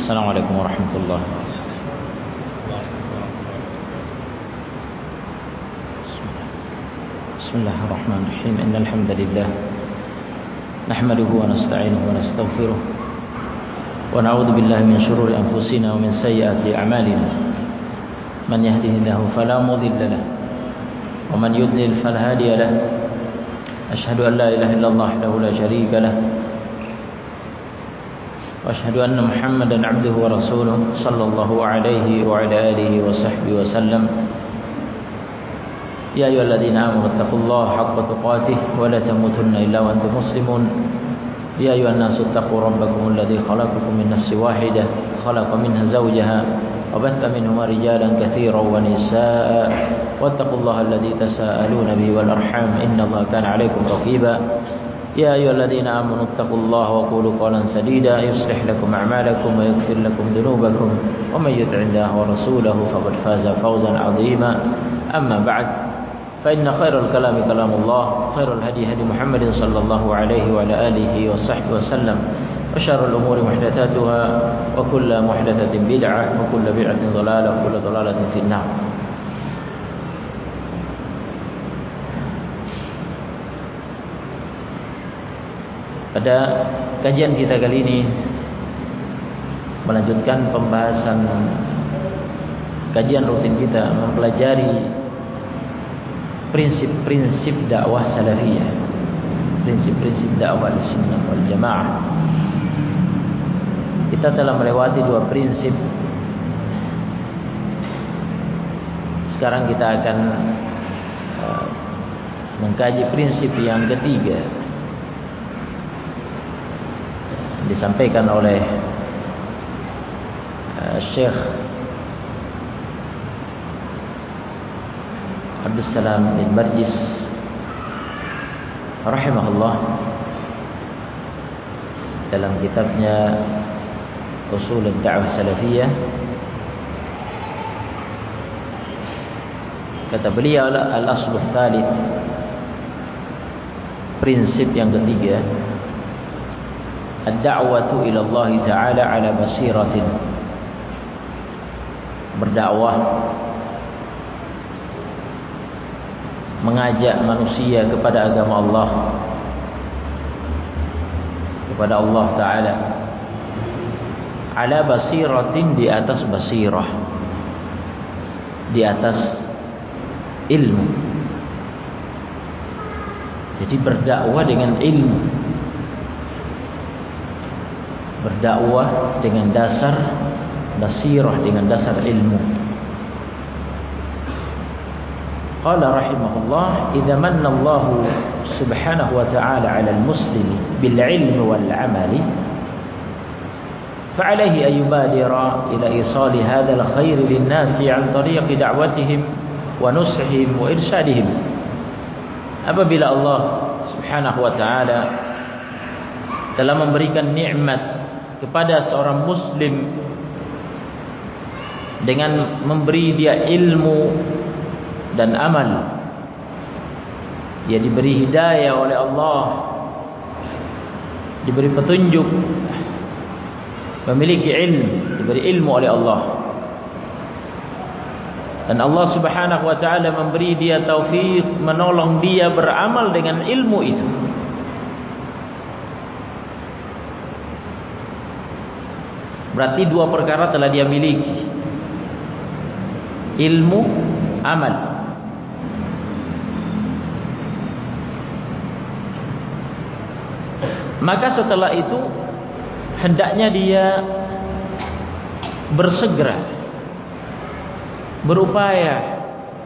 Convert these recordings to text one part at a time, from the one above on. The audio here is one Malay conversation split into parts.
السلام عليكم ورحمة الله. بسم الله الرحمن الرحيم. إن الحمد لله نحمده ونستعينه ونستغفره ونعوذ بالله من شرور أنفسنا ومن سيئات أعمالنا. من يهده الله فلا مضل له ومن يضلل فلا هادي له. أشهد أن لا إله إلا الله وحده لا شريك له وأشهد أن محمدا عبده ورسوله صلى الله عليه وعلى آله وصحبه وسلم. يا أيها الذين آمنوا اتقوا الله حق تقاته ولا تموتن إلا وأنتم مسلمون. يا أيها الناس اتقوا ربكم الذي خلقكم من نفس واحدة خلق منها زوجها وبث منهما رجالا كثيرا ونساء واتقوا الله الذي تساءلون به والأرحام إن الله كان عليكم رقيبا. يا أيها الذين آمنوا اتقوا الله وقولوا قولا سديدا يصلح لكم أعمالكم ويغفر لكم ذنوبكم ومن يطع الله ورسوله فقد فاز فوزا عظيما. أما بعد فإن خير الكلام كلام الله خير الهدي هدي محمد صلى الله عليه وعلى آله وصحبه وسلم وشر الأمور محدثاتها وكل محدثة بدعة وكل بدعة ضلالة وكل ضلالة في النار. Pada kajian kita kali ini melanjutkan pembahasan kajian rutin kita mempelajari prinsip-prinsip dakwah salafiyah, prinsip-prinsip dakwah sunnah wal jamaah. Kita telah melewati dua prinsip. Sekarang kita akan mengkaji prinsip yang ketiga, disampaikan oleh Syekh Abdul Salam bin Barjis rahimahullah dalam kitabnya Usul ad-Da'wah Salafiyah. Kata beliau, al-aslu tsalits, prinsip yang ketiga, ad-da'watu ila Allah Ta'ala ala basiratin, berdakwah, mengajak manusia kepada agama Allah, kepada Allah Ta'ala, ala basiratin, di atas basirah, di atas ilmu. Jadi berdakwah dengan ilmu, berdakwah dengan dasar basirah, dengan dasar ilmu. Qala rahimahullah, idza manna Allah subhanahu wa ta'ala 'ala al-muslimi bil 'ilmi wal 'amali fa 'alayhi an yubadira ila isali hadzal khair lin-nasi 'an tariqi da'watihim wa nushihim wa irsyadihim. Apabila Allah subhanahu wa ta'ala telah memberikan nikmat kepada seorang muslim dengan memberi dia ilmu dan amal, dia diberi hidayah oleh Allah, diberi petunjuk, memiliki ilmu, diberi ilmu oleh Allah, dan Allah subhanahu wa ta'ala memberi dia taufik, menolong dia beramal dengan ilmu itu. Berarti dua perkara telah dia miliki, ilmu, amal. Maka setelah itu hendaknya dia bersegera, berupaya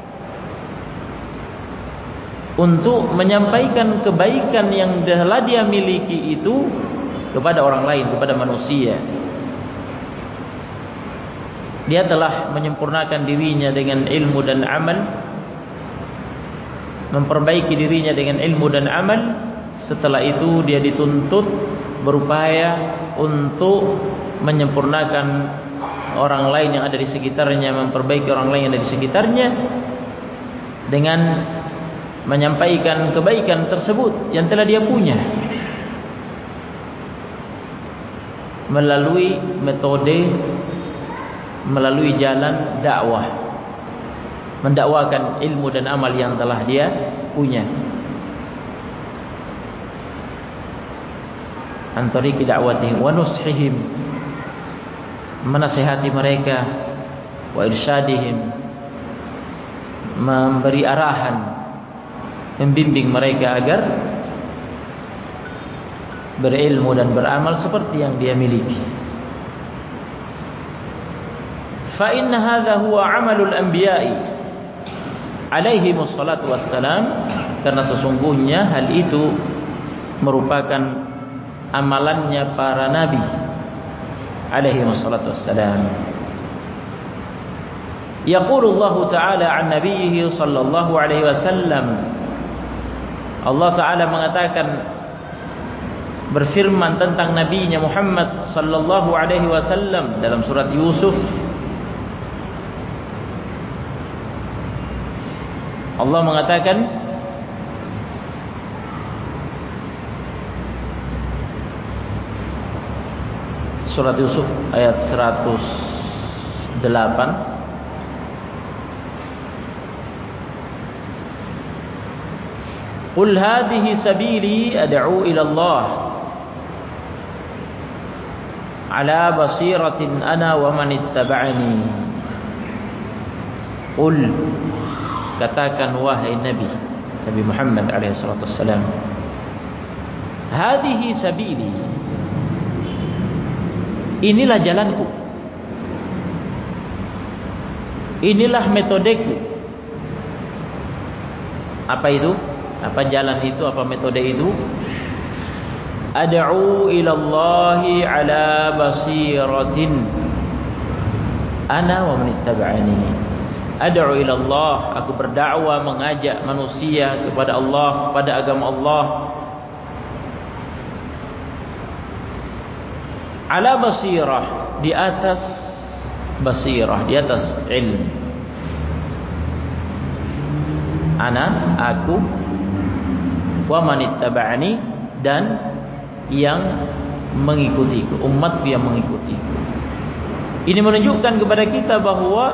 untuk menyampaikan kebaikan yang telah dia miliki itu kepada orang lain, kepada manusia. Dia telah menyempurnakan dirinya dengan ilmu dan amal, memperbaiki dirinya dengan ilmu dan amal. Setelah itu dia dituntut berupaya untuk menyempurnakan orang lain yang ada di sekitarnya, memperbaiki orang lain yang ada di sekitarnya dengan menyampaikan kebaikan tersebut yang telah dia punya. melalui metode, melalui jalan dakwah, mendakwakan ilmu dan amal yang telah dia punya. Antari dakwatihim wa nushihim, menasihati mereka, wa irsyadihim, memberi arahan, membimbing mereka agar berilmu dan beramal seperti yang dia miliki. Fa inna hadha huwa amalul anbiya'i alaihi wassalatu wassalam, karena sesungguhnya hal itu merupakan amalannya para nabi alaihi wassalatu wassalam. Yaqulullahu ta'ala an nabiyhi sallallahu alaihi wasallam, Allah Ta'ala mengatakan, berfirman tentang nabinya Muhammad sallallahu alaihi wasallam dalam surat Yusuf. Allah mengatakan, surat Yusuf ayat 108, Qul hadhihi sabili ad'u ila Allah ala basiratin ana wa man ittaba'ani. Qul, katakan wahai Nabi Muhammad alaihi salatu wassalam, hadhihi sabili, inilah jalanku, inilah metodeku. Apa itu? Apa jalan itu? Apa metode itu? Ad'u ila Allahi ala basiratin ana wa man ittaba'ani. Ad'u ila Allah, aku berdakwah, mengajak manusia kepada Allah, pada agama Allah, ala basirah, di atas basirah, di atas ilmu. Ana, aku, wa man ittaba'ani, dan yang mengikutiku, umat yang mengikutiku. Ini menunjukkan kepada kita bahwa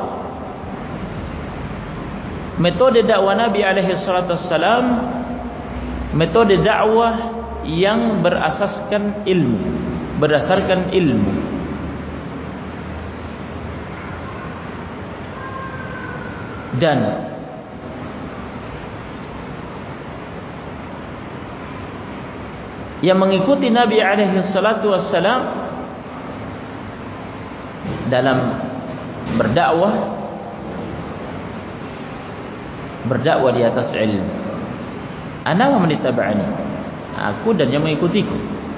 metode dakwah Nabi alaihi salatu wassalam, metode dakwah yang berasaskan ilmu, berdasarkan ilmu. Dan yang mengikuti Nabi alaihi salatu wassalam dalam berdakwah di atas ilmu. Ana wa man ittaba'ani, aku dan yang mengikutiku.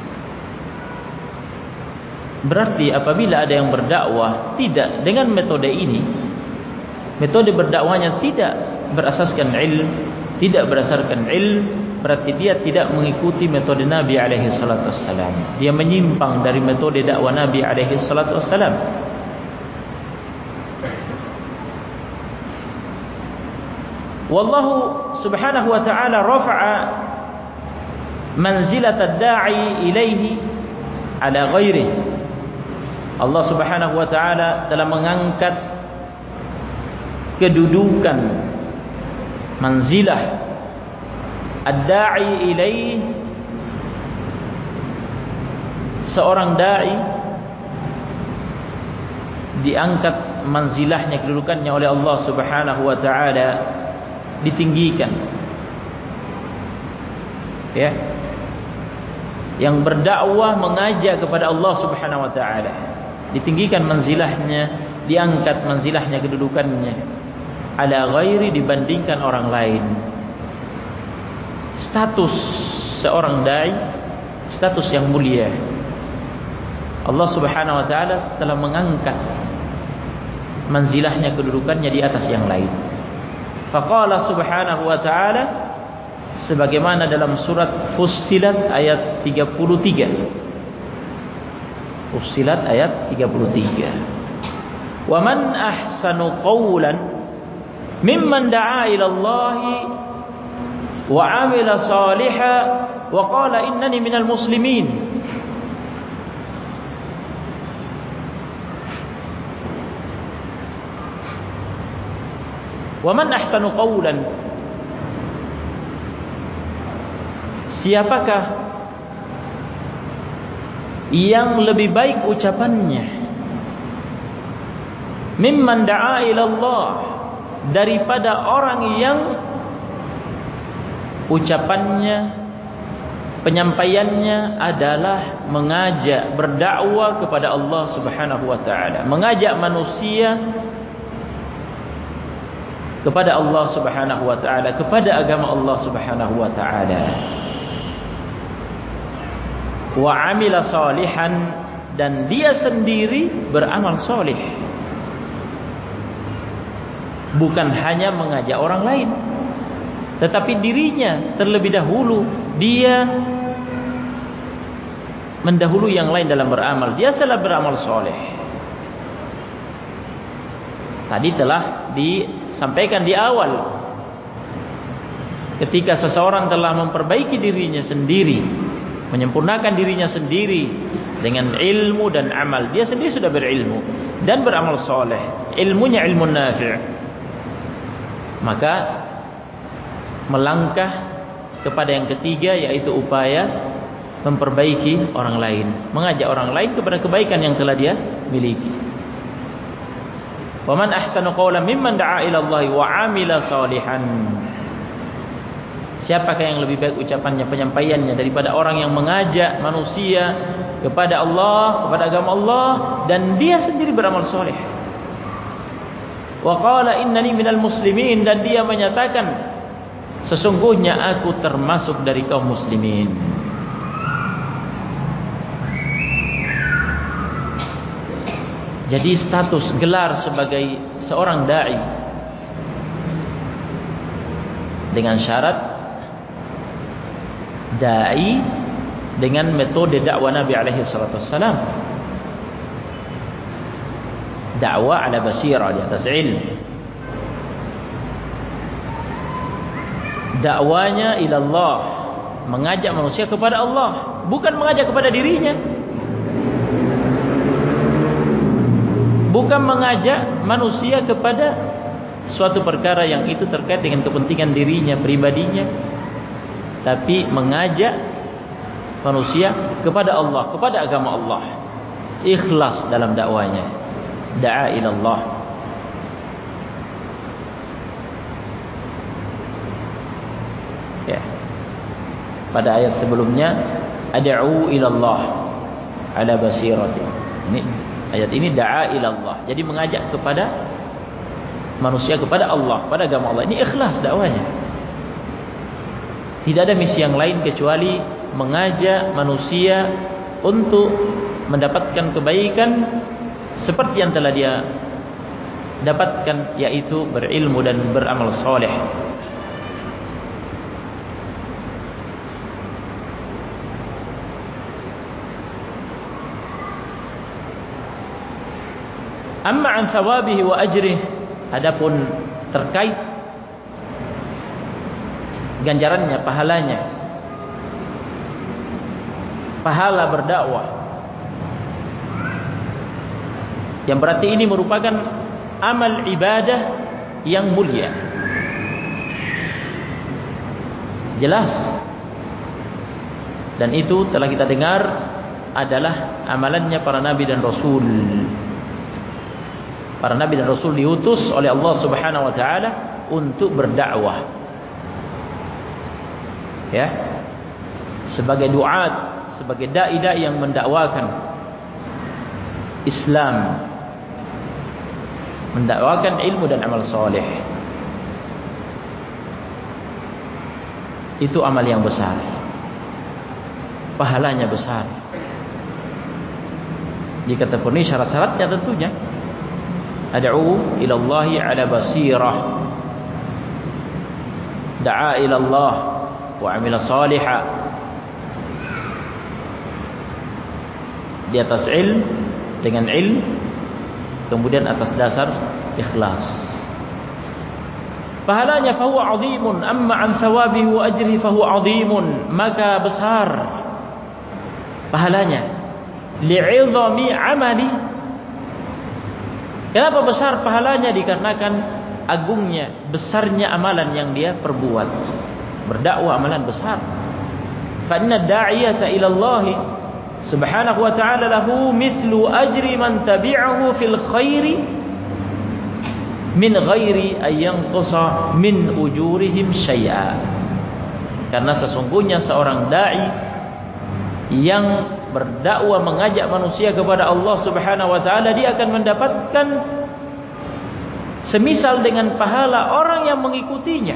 Berarti apabila ada yang berdakwah tidak dengan metode ini, metode berdakwahnya tidak berasaskan ilmu, tidak berdasarkan ilmu, berarti dia tidak mengikuti metode Nabi alaihi salatu wassalam. Dia menyimpang dari metode dakwah Nabi alaihi salatu wassalam. Wallahu subhanahu wa ta'ala rafa'a manzilat ad-da'i ilaihi ala ghairihi. Allah subhanahu wa ta'ala telah mengangkat kedudukan manzilah ad-da'i ilaihi, seorang da'i diangkat manzilahnya, kedudukannya oleh Allah subhanahu wa ta'ala, ditinggikan, ya, yang berdakwah mengajak kepada Allah subhanahu wa ta'ala, ditinggikan manzilahnya, diangkat manzilahnya, kedudukannya, ala ghairi, dibandingkan orang lain. Status seorang dai, status yang mulia. Allah subhanahu wa ta'ala telah mengangkat manzilahnya, kedudukannya di atas yang lain. Faqala subhanahu wa ta'ala, sebagaimana dalam surat Fussilat ayat 33. Fussilat ayat 33. Wa man ahsanu qawlan mimman da'a ila Allahi wa 'amila salihan wa qala innani minal muslimin. Wa man ahsanu qawlan, siapakah yang lebih baik ucapannya, mimman da'a ila Allah, daripada orang yang ucapannya, penyampaiannya adalah mengajak, berdakwah kepada Allah Subhanahu wa taala, mengajak manusia kepada Allah Subhanahu wa taala, kepada agama Allah Subhanahu wa taala. Wa amila salihan, dan dia sendiri beramal saleh. Bukan hanya mengajak orang lain, tetapi dirinya terlebih dahulu, dia mendahului yang lain dalam beramal. Dia salah beramal soleh. Tadi telah disampaikan di awal, ketika seseorang telah memperbaiki dirinya sendiri, menyempurnakan dirinya sendiri dengan ilmu dan amal, dia sendiri sudah berilmu dan beramal soleh, ilmunya ilmu nafi', maka melangkah kepada yang ketiga, yaitu upaya memperbaiki orang lain, mengajak orang lain kepada kebaikan yang telah dia miliki. Wa man ahsanu qawlan mimman da'a ila Allah wa 'amila salihan. Siapakah yang lebih baik ucapannya, penyampaiannya, daripada orang yang mengajak manusia kepada Allah, kepada agama Allah, dan dia sendiri beramal soleh. Wa qala innani minal muslimin, dan dia menyatakan sesungguhnya aku termasuk dari kaum muslimin. Jadi status gelar sebagai seorang dai dengan syarat dai dengan metode dakwah Nabi alaihi salatu wassalam, dakwah ala basirah, di atas ilmu, dakwanya ila Allah, mengajak manusia kepada Allah, bukan mengajak kepada dirinya, bukan mengajak manusia kepada suatu perkara yang itu terkait dengan kepentingan dirinya, pribadinya, tapi mengajak manusia kepada Allah, kepada agama Allah, ikhlas dalam dakwanya, da'a ila Allah. Ya. Pada ayat sebelumnya, ad'u ila Allah ala basirati. Ini ayat ini da'a ila Allah, jadi mengajak kepada manusia kepada Allah, kepada agama Allah. Ini ikhlas dakwanya. Tidak ada misi yang lain kecuali mengajak manusia untuk mendapatkan kebaikan seperti yang telah dia dapatkan, yaitu berilmu dan beramal soleh. Amma an thawabihi wa ajrih, adapun terkait ganjarannya, pahalanya, pahala berdakwah, yang berarti ini merupakan amal ibadah yang mulia. Jelas, dan itu telah kita dengar adalah amalannya para nabi dan rasul. Para nabi dan rasul diutus oleh Allah Subhanahu wa taala untuk berdakwah, ya, sebagai duat, sebagai dai-dai yang mendakwakan Islam, mendakwakan ilmu dan amal soleh. Itu amal yang besar, pahalanya besar jika terpenuhi syarat-syaratnya tentunya. Ad'u ila Allahi ala basirah, da'a ila Allah wa amila salihah, di atas ilm, dengan ilm, kemudian atas dasar ikhlas. Pahalanya fahuwa azimun, amma an thawabihi wa ajrihi fahuwa azimun, maka besar pahalanya, li'izami amali. Kenapa besar pahalanya? Dikarenakan agungnya, besarnya amalan yang dia perbuat. Berdakwah amalan besar. Fa inna da'iyata ila Allah subhanahu wa ta'ala lahu mithlu ajri man tabi'ahu fil khairi min ghairi an yanqusa min ujurihim syai'a. Karena sesungguhnya seorang dai yang berdakwah mengajak manusia kepada Allah Subhanahu wa taala, dia akan mendapatkan semisal dengan pahala orang yang mengikutinya,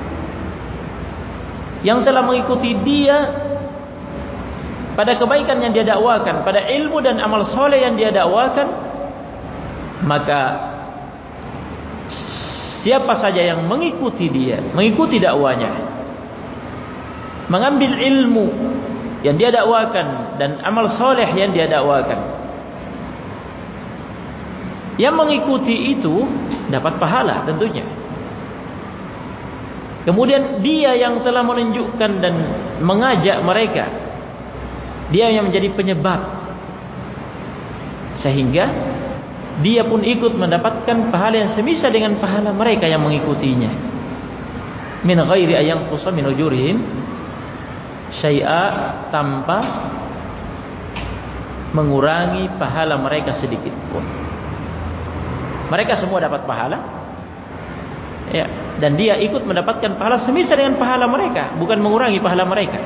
yang telah mengikuti dia pada kebaikan yang dia dakwakan, pada ilmu dan amal soleh yang dia dakwakan. Maka siapa saja yang mengikuti dia, mengikuti dakwanya, mengambil ilmu yang dia dakwakan dan amal soleh yang dia dakwakan, yang mengikuti itu dapat pahala tentunya. Kemudian dia yang telah menunjukkan dan mengajak mereka, dia yang menjadi penyebab, sehingga dia pun ikut mendapatkan pahala yang semisal dengan pahala mereka yang mengikutinya. Min ghairi ayang qusa min ujurihim syai'a, tanpa mengurangi pahala mereka sedikit pun. Mereka semua dapat pahala, ya, dan dia ikut mendapatkan pahala semisal dengan pahala mereka, bukan mengurangi pahala mereka.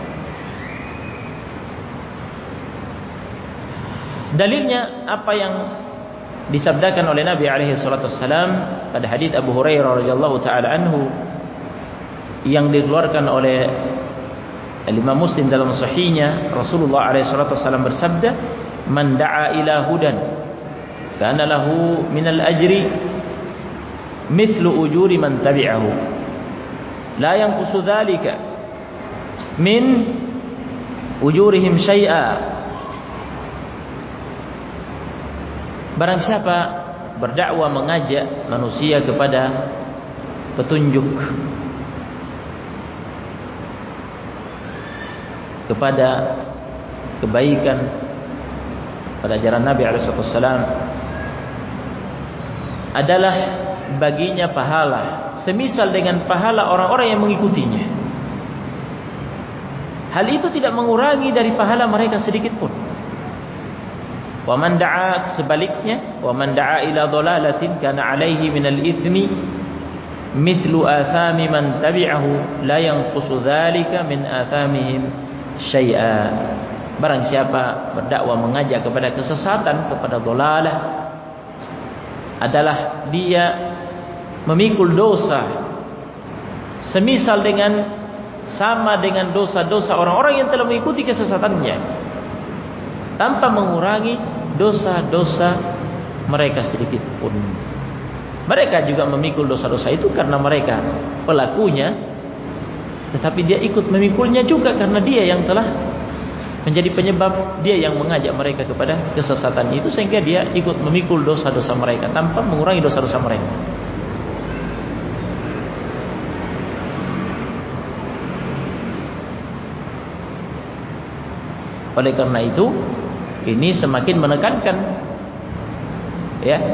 Dalilnya apa yang disabdakan oleh Nabi alaihi salatu wassalam pada hadis Abu Hurairah radhiyallahu taala anhu, yang dikeluarkan oleh Imam Muslim dalam sahihnya. Rasulullah alaihi salatu wassalam bersabda, "Man da'a ila hudan kana lahu minal ajri mithlu ujuri man tabi'ahu la yanqusu dzalika min ujurihim syai'a." Barang siapa berdakwah mengajak manusia kepada petunjuk, kepada kebaikan, pada ajaran Nabi SAW, adalah baginya pahala semisal dengan pahala orang-orang yang mengikutinya. Hal itu tidak mengurangi dari pahala mereka sedikit pun. Wa man da'a, sebaliknya, wa man da'a ila dhalalatin kana 'alaihi minal itsmi mithlu athami man tabi'ahu la yanqusu dzalika min athamihim syai'a. Barang siapa berdakwah mengajak kepada kesesatan, kepada dhalalah, adalah dia memikul dosa semisal dengan, sama dengan dosa-dosa orang-orang yang telah mengikuti kesesatannya, tanpa mengurangi dosa-dosa mereka sedikit pun. Mereka juga memikul dosa-dosa itu karena mereka pelakunya, tetapi dia ikut memikulnya juga karena dia yang telah menjadi penyebab, dia yang mengajak mereka kepada kesesatan itu, sehingga dia ikut memikul dosa-dosa mereka tanpa mengurangi dosa-dosa mereka. Oleh karena itu, ini semakin menekankan, ya,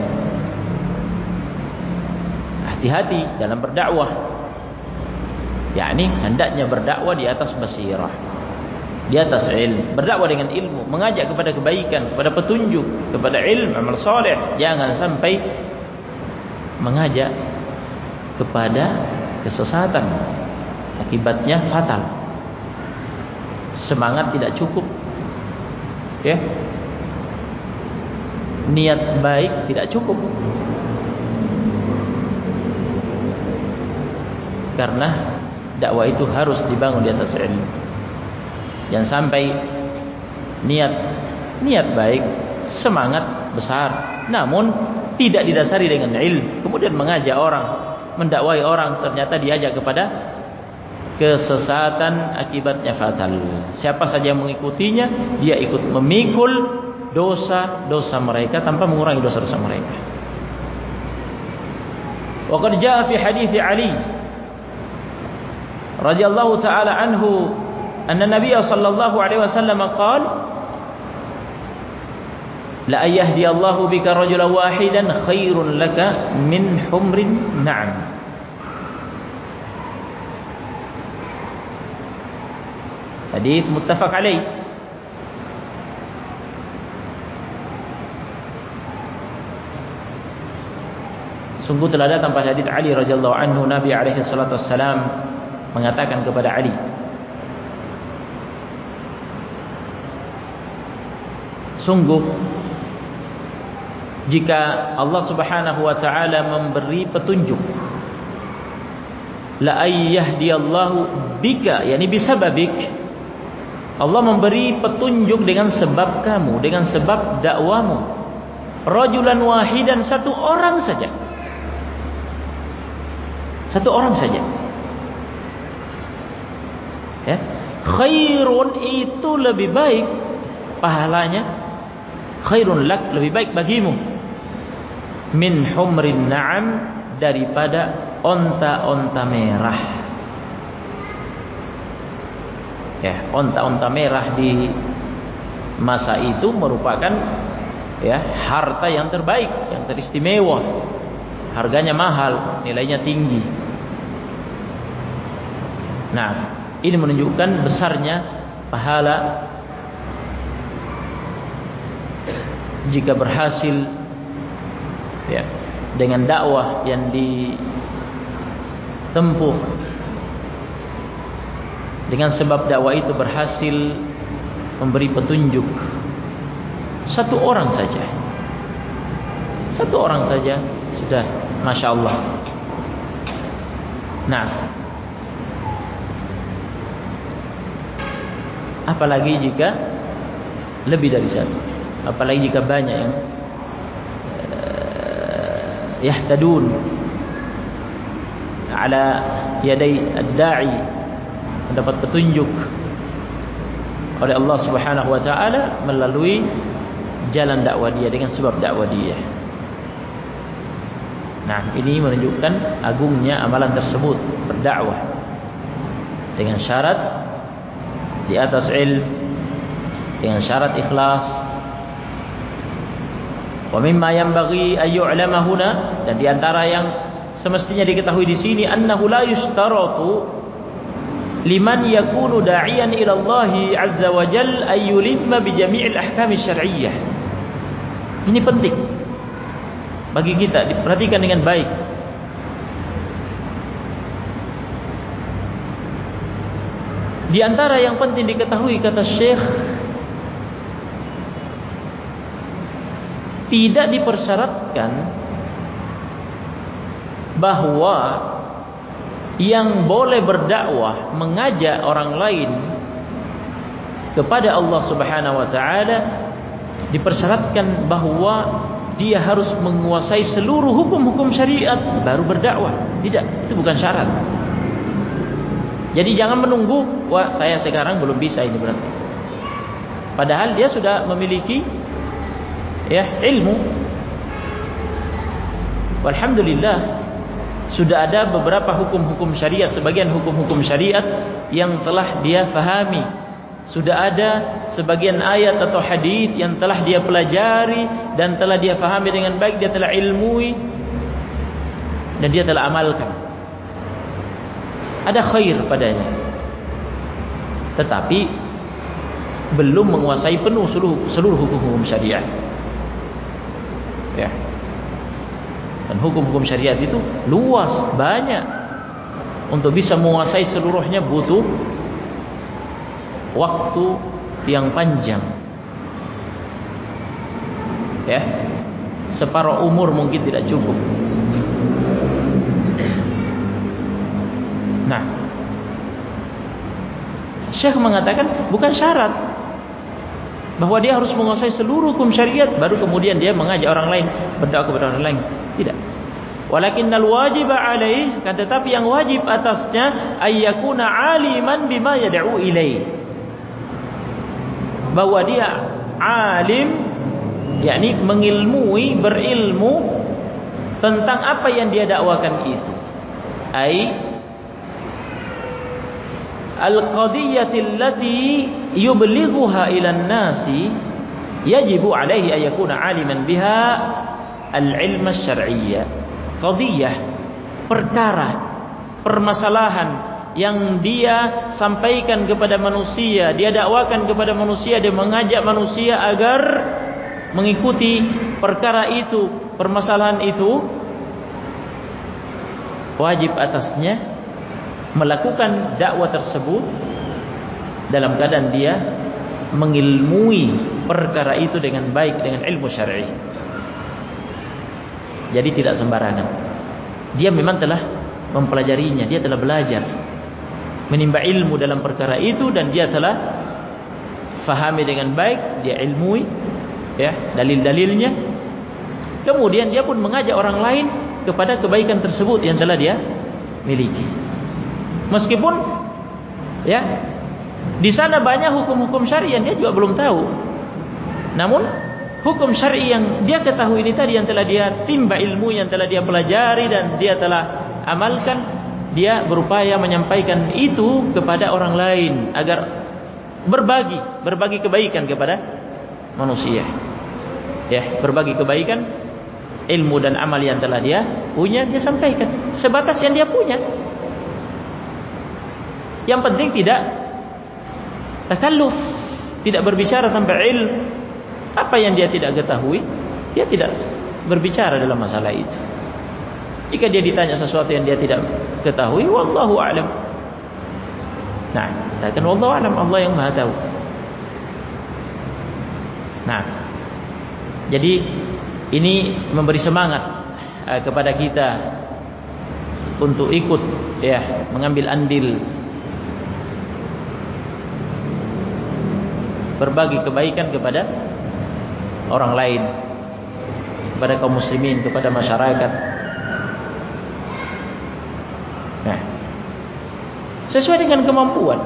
hati-hati dalam berdakwah. yakni hendaknya berdakwah di atas basirah, di atas ilmu, berdakwah dengan ilmu, mengajak kepada kebaikan, kepada petunjuk, kepada ilmu, amal soleh. Jangan sampai mengajak kepada kesesatan, akibatnya fatal. Semangat tidak cukup, ya, niat baik tidak cukup, karena dakwah itu harus dibangun di atas ilmu. Jangan sampai niat baik, semangat besar, namun tidak didasari dengan ilmu, kemudian mengajak orang, mendakwai orang, ternyata diajak kepada kesesatan, akibatnya fatal. Siapa saja yang mengikutinya, dia ikut memikul dosa-dosa mereka tanpa mengurangi dosa-dosa mereka. Wa qad jaa fi hadits Ali radhiyallahu ta'ala anhu anna Nabiy sallallahu alaihi wasallam qala la ayahdiyallahu bika rajulan wahidan khairun laka min humrin na'am. Hadis muttafaq alaih. Sungguh telah datang pada hadis Ali radhiyallahu anhu, Nabi alaihi salatu wassalam mengatakan kepada Ali, sungguh jika Allah Subhanahu wa taala memberi petunjuk, la ayyahdiyallahu bika, yakni bisababik, Allah memberi petunjuk dengan sebab kamu, dengan sebab dakwamu, rajulan wahidan, satu orang saja. Satu orang saja. Ya. Khairun itu lebih baik pahalanya, khairun lak, lebih baik bagimu, min humrin na'am, daripada onta-onta merah. Ya, onta-onta merah di masa itu merupakan ya harta yang terbaik, yang teristimewa. Harganya mahal, nilainya tinggi. Nah, ini menunjukkan besarnya pahala jika berhasil ya dengan dakwah yang ditempuh. Dengan sebab dakwah itu berhasil memberi petunjuk satu orang saja. Satu orang saja sudah Masya Allah. Nah, apalagi jika lebih dari satu, apalagi jika banyak yang yahtadun ala yadai ad-da'i, mendapat petunjuk oleh Allah Subhanahu wa taala melalui jalan dakwah dia, dengan sebab dakwah dia. Nah, ini menunjukkan agungnya amalan tersebut, berdakwah dengan syarat di atas ilm, dengan syarat ikhlas. Wa mimma yanbaghi an yu'lama huna, dan di antara yang semestinya diketahui di sini, annahu la yushtaratu liman yakunu da'iyan ila Allah azza wa jalla ay yulimma bi jami'il ahkam syar'iyyah. Ini penting bagi kita, diperhatikan dengan baik. Di antara yang penting diketahui, kata Syekh, tidak dipersyaratkan bahwa yang boleh berdakwah, mengajak orang lain kepada Allah Subhanahu wa taala, dipersyaratkan bahwa dia harus menguasai seluruh hukum-hukum syariat baru berdakwah. Tidak, itu bukan syarat. Jadi jangan menunggu, wah saya sekarang belum bisa ini berarti. Padahal dia sudah memiliki ya ilmu. Walhamdulillah, sudah ada beberapa hukum-hukum syariat, sebagian hukum-hukum syariat yang telah dia fahami. Sudah ada sebagian ayat atau hadis yang telah dia pelajari dan telah dia fahami dengan baik, dia telah ilmui dan dia telah amalkan. Ada khair padanya, tetapi belum menguasai penuh seluruh hukum-hukum syariat. Ya. Dan hukum-hukum syariat itu luas, banyak. Untuk bisa menguasai seluruhnya butuh waktu yang panjang. Ya. Separuh umur mungkin tidak cukup. Nah, Syekh mengatakan bukan syarat bahwa dia harus menguasai seluruh hukum syariat baru kemudian dia mengajak orang lain berdakwah kepada orang lain. Tidak. Walakinnal wajiba alaih, kan, tetapi yang wajib atasnya ayyakuna aliman bima yad'u ilaih, bahwa dia alim, yakni mengilmui, berilmu tentang apa yang dia dakwakan itu. Ai al-qadiyyati allati yublighuha ila an-nasi yajibu alaihi an yakuna aliman biha al-ilm asy-syar'iyyah. Qadiyah, perkara, permasalahan yang dia sampaikan kepada manusia, dia dakwakan kepada manusia, dia mengajak manusia agar mengikuti perkara itu, permasalahan itu, wajib atasnya melakukan dakwah tersebut dalam keadaan dia mengilmui perkara itu dengan baik, dengan ilmu syar'i. Jadi tidak sembarangan. Dia memang telah mempelajarinya, dia telah belajar, menimba ilmu dalam perkara itu, dan dia telah fahami dengan baik, dia ilmui ya dalil-dalilnya. Kemudian dia pun mengajak orang lain kepada kebaikan tersebut yang telah dia miliki. Meskipun ya di sana banyak hukum-hukum syar'i yang dia juga belum tahu. Namun hukum syar'i yang dia ketahui ini tadi, yang telah dia timba ilmu, yang telah dia pelajari dan dia telah amalkan, dia berupaya menyampaikan itu kepada orang lain agar berbagi kebaikan kepada manusia. Ya, berbagi kebaikan, ilmu dan amal yang telah dia punya, dia sampaikan sebatas yang dia punya. Yang penting tidak takalluf, tidak berbicara sampai ilmu. Apa yang dia tidak ketahui, dia tidak berbicara dalam masalah itu. Jika dia ditanya sesuatu yang dia tidak ketahui, wallahu a'lam. Nah, katakan wallahu a'lam, Allah yang Maha tahu. Nah, jadi ini memberi semangat kepada kita untuk ikut ya mengambil andil, berbagi kebaikan kepada orang lain, kepada kaum muslimin, kepada masyarakat. Nah, sesuai dengan kemampuan.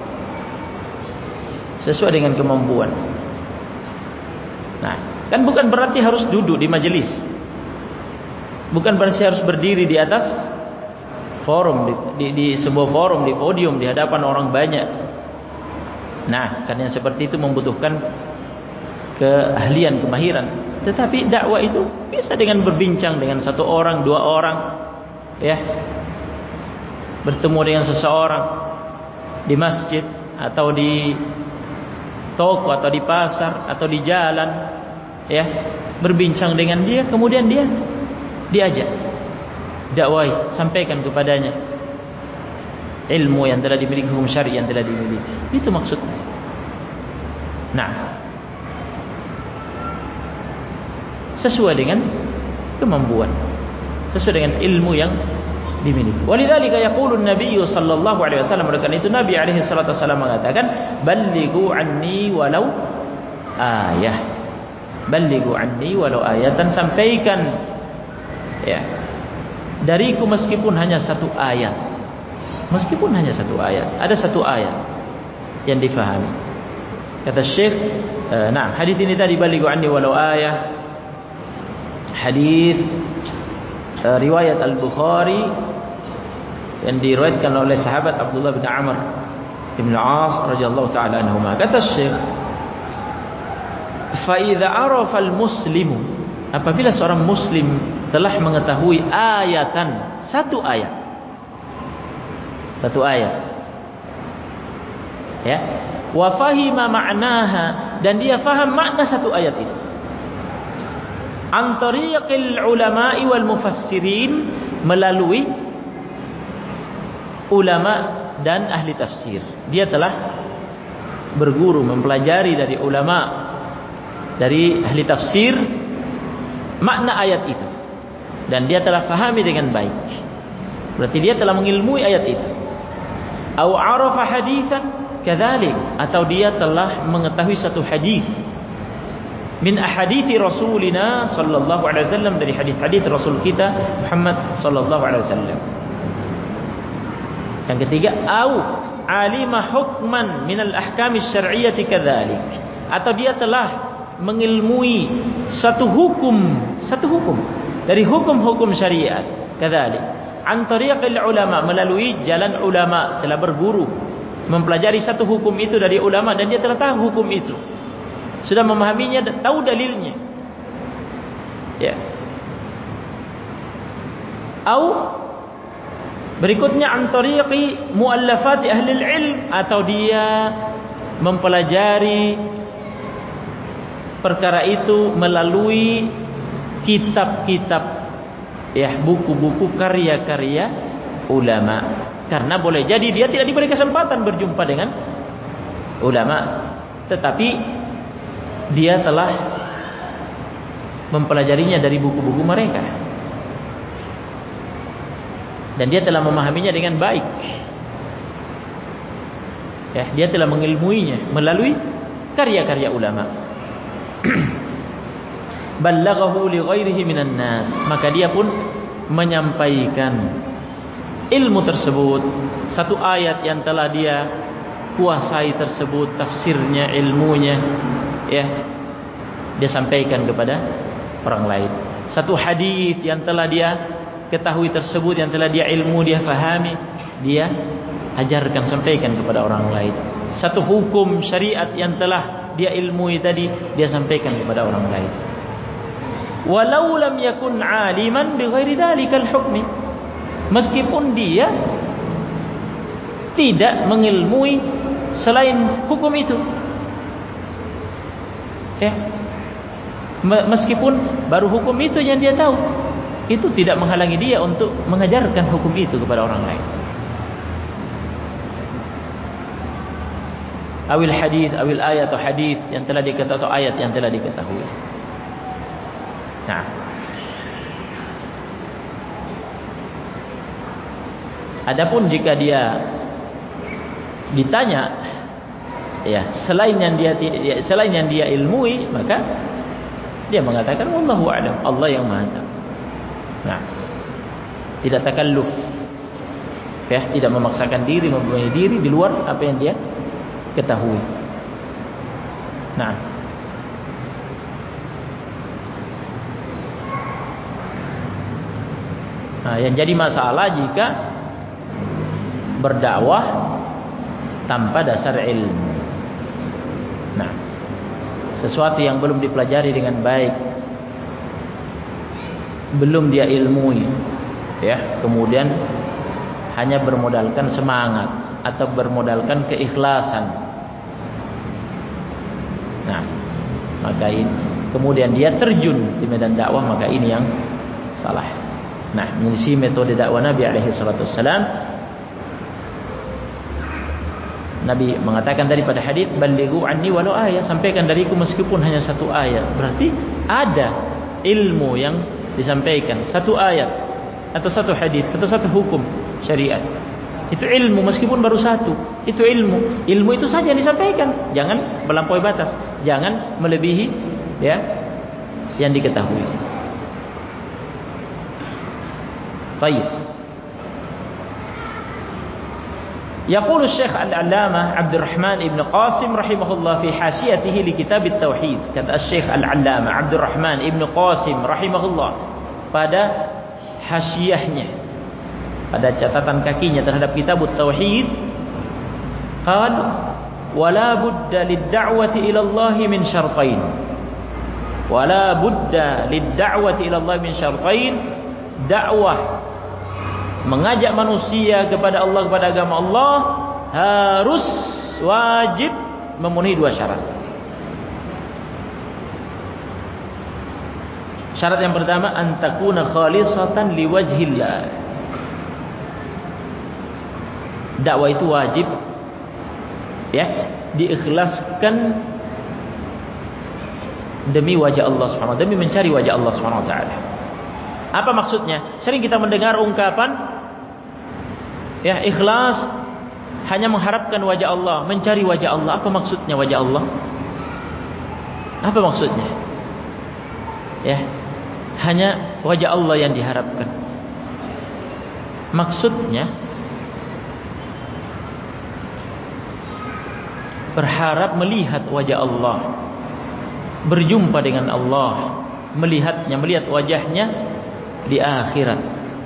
Sesuai dengan kemampuan. Nah, kan bukan berarti harus duduk di majelis. Bukan berarti harus berdiri di atas forum, di sebuah forum, di podium, di hadapan orang banyak. Nah, kan yang seperti itu membutuhkan keahlian, kemahiran. Tetapi dakwah itu bisa dengan berbincang dengan satu orang, dua orang, ya, bertemu dengan seseorang di masjid atau di toko atau di pasar atau di jalan, ya, berbincang dengan dia, kemudian dia diajak dakwah, sampaikan kepadanya ilmu yang telah dimiliki, hukum syar'i yang telah dimiliki. Itu maksudnya. Nah, sesuai dengan kemampuan, sesuai dengan ilmu yang dimiliki. Walidzalika yaqulu an-nabiy sallallahu alaihi wasallam, oleh karena itu Nabi alaihi salatu wasallam mengatakan, "Ballighu anni walau ayah." Ballighu anni walau ayatan, sampaikan ya dariku meskipun hanya satu ayat. Meskipun hanya satu ayat, ada satu ayat yang difahami. Kata Syekh, nah, hadis ini tadi balighu anni walau ayah, hadis riwayat Al-Bukhari yang diriwayatkan oleh sahabat Abdullah bin Amr bin Al-As radhiyallahu taala anhuma. Kata Syekh, fa idza arafa al-muslimu, apabila seorang muslim telah mengetahui ayatan, satu ayat, ya, wa fahima ma'naha, dan dia faham makna satu ayat itu, an tariqil ulama'i wal mufassirin, melalui ulama dan ahli tafsir. Dia telah berguru, mempelajari dari ulama, dari ahli tafsir makna ayat itu, dan dia telah fahami dengan baik. Berarti dia telah mengilmui ayat itu. Au arafa haditsan kadzalik, atau dia telah mengetahui satu hadis min ahadithi Rasulina sallallahu alaihi wasallam, dari hadis-hadis Rasul kita Muhammad sallallahu alaihi wasallam. Yang ketiga, au alima hukman min al-ahkam asy-syar'iyyah kadzalik, atau dia telah mengilmui satu hukum dari hukum-hukum syariat, kadzalik an tariqil ulama, melalui jalan ulama, telah berguru, mempelajari satu hukum itu dari ulama dan dia telah tahu hukum itu. sudah memahaminya, tahu dalilnya. Ya. Atau berikutnya an tariqi muallafati ahli ilm, atau dia mempelajari perkara itu melalui kitab-kitab, ya, buku-buku karya-karya ulama. Karena boleh jadi dia tidak diberi kesempatan berjumpa dengan ulama, tetapi dia telah mempelajarinya dari buku-buku mereka, dan dia telah memahaminya dengan baik. Ya, dia telah mengilmuinya melalui karya-karya ulama. Ballaghahu li ghairihi minan nas, maka dia pun menyampaikan ilmu tersebut, satu ayat yang telah dia kuasai tersebut, tafsirnya, ilmunya, ya, dia sampaikan kepada orang lain. Satu hadis yang telah dia ketahui tersebut, yang telah dia ilmu, dia fahami, dia ajarkan, sampaikan kepada orang lain. Satu hukum syariat yang telah dia ilmui tadi, dia sampaikan kepada orang lain. Walau lam yakun aliman bi ghairi dalikal hukmi, meskipun dia tidak mengilmui selain hukum itu, ya, meskipun baru hukum itu yang dia tahu, itu tidak menghalangi dia untuk mengajarkan hukum itu kepada orang lain. Awil hadis, awil ayat atau hadis yang telah diketahui, atau ayat yang telah diketahui. Nah, adapun jika dia ditanya, ya, selain yang dia ilmui, maka dia mengatakan wallahu a'lam, Allah yang Maha tahu. Nah, tidak takalluf, ya, tidak memaksakan diri, membebani diri di luar apa yang dia ketahui. Nah, yang jadi masalah jika berdakwah tanpa dasar ilmu. Nah, sesuatu yang belum dipelajari dengan baik, belum dia ilmui, ya, kemudian hanya bermodalkan semangat atau bermodalkan keikhlasan. Nah, maka ini kemudian dia terjun di medan dakwah, maka ini yang salah. Nah, menyelisih metode dakwah Nabi alaihi salatu wassalam. Nabi mengatakan daripada hadis, balighu anni walau ayat, sampaikan dariku meskipun hanya satu ayat. Berarti ada ilmu yang disampaikan, satu ayat atau satu hadis atau satu hukum syariat. Itu ilmu meskipun baru satu. Itu ilmu. Ilmu itu saja yang disampaikan. Jangan melampaui batas, jangan melebihi, ya, yang diketahui. Baik. Yaqulu Syekh Al-Allamah Abdurrahman Ibn Qasim rahimahullah fi hasiyatihi li kitab at-tauhid. Kata Syekh Al-Allamah Abdurrahman Ibn Qasim rahimahullah pada hasiyahnya, pada catatan kakinya terhadap kitab at-tauhid, qala wala budda lid-da'wati ila Allah min syartain. Wala budda lid-da'wati ila Allah min syartain. Dakwah, mengajak manusia kepada Allah, kepada agama Allah, harus wajib memenuhi dua syarat. Syarat yang pertama, antakuna khalisatan liwajhillah. Dakwah itu wajib, ya, diikhlaskan demi wajah Allah Subhanahu wa taala, demi mencari wajah Allah Subhanahu wa taala. Apa maksudnya? Sering kita mendengar ungkapan, ya, ikhlas hanya mengharapkan wajah Allah, mencari wajah Allah. Apa maksudnya wajah Allah? Apa maksudnya? Ya, hanya wajah Allah yang diharapkan. Maksudnya berharap melihat wajah Allah, berjumpa dengan Allah, melihatnya, melihat wajahnya di akhirat.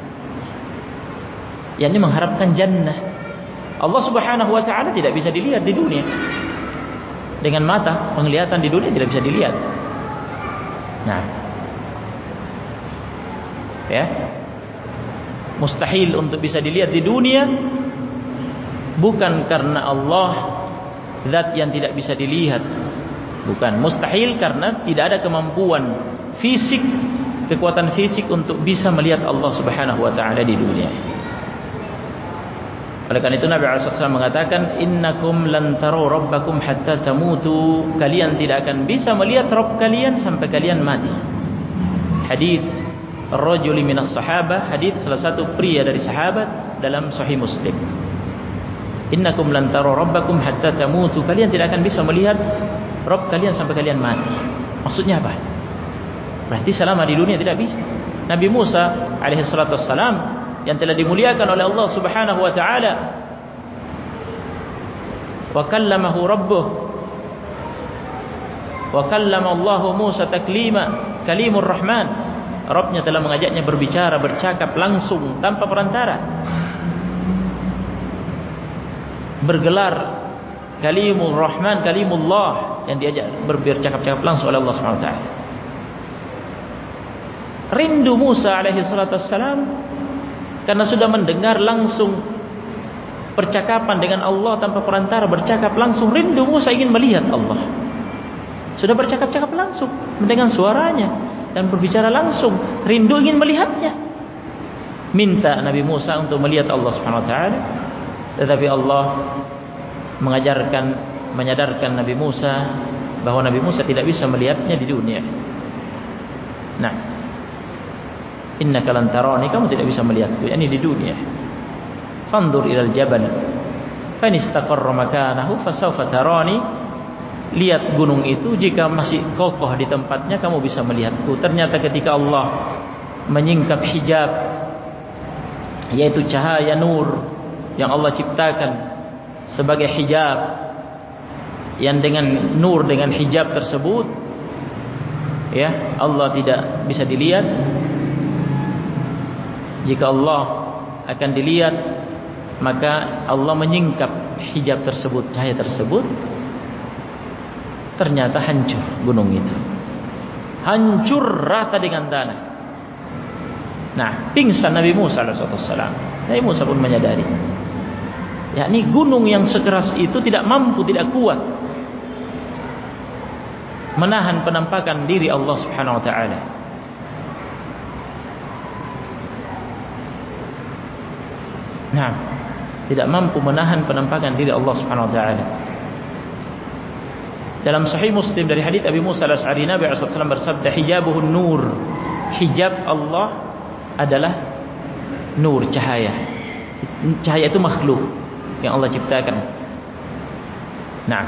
Yakni mengharapkan jannah. Allah Subhanahu wa taala tidak bisa dilihat di dunia. Dengan mata, penglihatan di dunia tidak bisa dilihat. Nah, ya, mustahil untuk bisa dilihat di dunia, bukan karena Allah zat yang tidak bisa dilihat, bukan. Mustahil karena tidak ada kemampuan fisik, kekuatan fisik untuk bisa melihat Allah Subhanahu wa taala di dunia. Oleh karena itu Nabi SAW mengatakan, innakum lan taru rabbakum hatta tamutu, kalian tidak akan bisa melihat Rabb kalian sampai kalian mati. Hadits ar-rajuli minas sahabah, hadits salah satu pria dari sahabat dalam Sahih Muslim. Innakum lan taru rabbakum hatta tamutu, kalian tidak akan bisa melihat Rabb kalian sampai kalian mati. Maksudnya apa? Berarti selama di dunia tidak bisa. Nabi Musa alaihi salatu wassalam yang telah dimuliakan oleh Allah Subhanahu wa taala, wa kallamahu rabbuh, wa kallama Allah Musa taklima, kalimur rahman. Rabbnya telah mengajaknya berbicara, bercakap langsung tanpa perantara, bergelar kalimur rahman, kalimullah, yang diajak bercakap-cakap langsung oleh Allah Subhanahu wa taala. Rindu Musa alaihi salatu wassalam karena sudah mendengar langsung percakapan dengan Allah tanpa perantara, bercakap langsung. Rindu Musa ingin melihat Allah. Sudah bercakap-cakap langsung, mendengar suaranya dan berbicara langsung. Rindu ingin melihatnya. Minta Nabi Musa untuk melihat Allah Subhanahu wa taala. Tetapi Allah menyadarkan Nabi Musa bahwa Nabi Musa tidak bisa melihatnya di dunia. Nah, innaka lan tarani, kamu tidak bisa melihatku, yakni di dunia. Fandur ilal jabal fa in istaqarra makanahu fasawfa tarani, lihat gunung itu, jika masih kokoh di tempatnya kamu bisa melihatku. Ternyata ketika Allah menyingkap hijab, yaitu cahaya nur yang Allah ciptakan sebagai hijab, yang dengan nur, dengan hijab tersebut, ya, Allah tidak bisa dilihat. Jika Allah akan dilihat, maka Allah menyingkap hijab tersebut, cahaya tersebut. Ternyata hancur gunung itu, hancur rata dengan tanah. Nah, pingsan Nabi Musa alaihissalam. Nabi Musa pun menyadari, yakni gunung yang sekeras itu tidak mampu, tidak kuat menahan penampakan diri Allah Subhanahu wa taala. Nah, tidak mampu menahan penampakan diri Allah Subhanahu wa taala. Dalam Sahih Muslim dari hadits Abi Musa al-Asy'ari, Nabi sallallahu alaihi wasallam bersabda, hijabuhun nur, hijab Allah adalah nur, cahaya. Cahaya itu makhluk yang Allah ciptakan. Nah,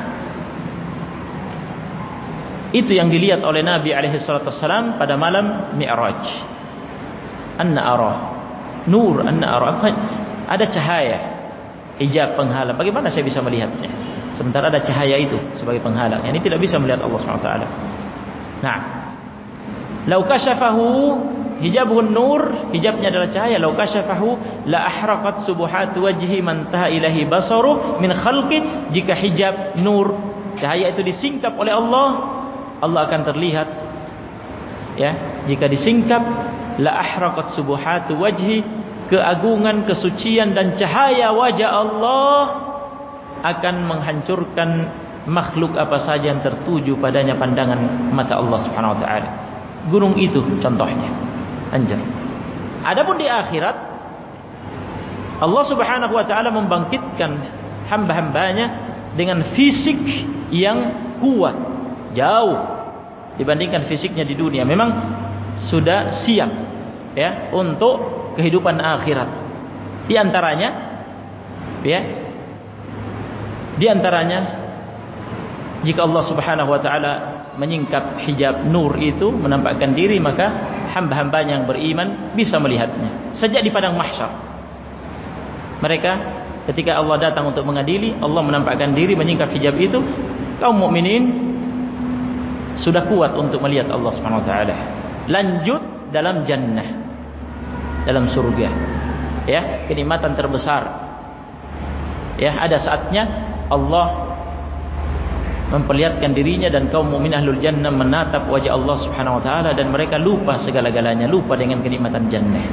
itu yang dilihat oleh Nabi alaihi salatu wasallam pada malam Mi'raj. Anna arah nur, anna arah, ada cahaya, hijab penghalang. Bagaimana saya bisa melihatnya? Sementara ada cahaya itu sebagai penghalang. Ini tidak bisa melihat Allah SWT. Nah, lau kasyafahu, hijabun nur, hijabnya adalah cahaya. Lau kasyafahu la ahraqat subuhat wajhi man taha ilahi basaru min khalqi. Jika hijab nur, cahaya itu disingkap oleh Allah, Allah akan terlihat. Ya, jika disingkap, la ahraqat subuhat wajhi, keagungan, kesucian dan cahaya wajah Allah akan menghancurkan makhluk apa saja yang tertuju padanya pandangan mata Allah Subhanahu wa taala. Gunung itu contohnya hancur. Adapun di akhirat, Allah Subhanahu wa taala membangkitkan hamba-hambanya dengan fisik yang kuat, jauh dibandingkan fisiknya di dunia. Memang sudah siap, ya, untuk kehidupan akhirat. Di antaranya, ya, di antaranya jika Allah Subhanahu wa taala menyingkap hijab nur itu, menampakkan diri, maka hamba-hambanya yang beriman bisa melihatnya sejak di padang mahsyar. Mereka ketika Allah datang untuk mengadili, Allah menampakkan diri, menyingkap hijab itu, kaum mukminin sudah kuat untuk melihat Allah Subhanahu wa taala. Lanjut dalam jannah, dalam surga, ya, kenikmatan terbesar. Ya, ada saatnya Allah memperlihatkan dirinya, dan kaum mukmin ahlul jannah menatap wajah Allah Subhanahu wa taala dan mereka lupa segala-galanya, lupa dengan kenikmatan jannah.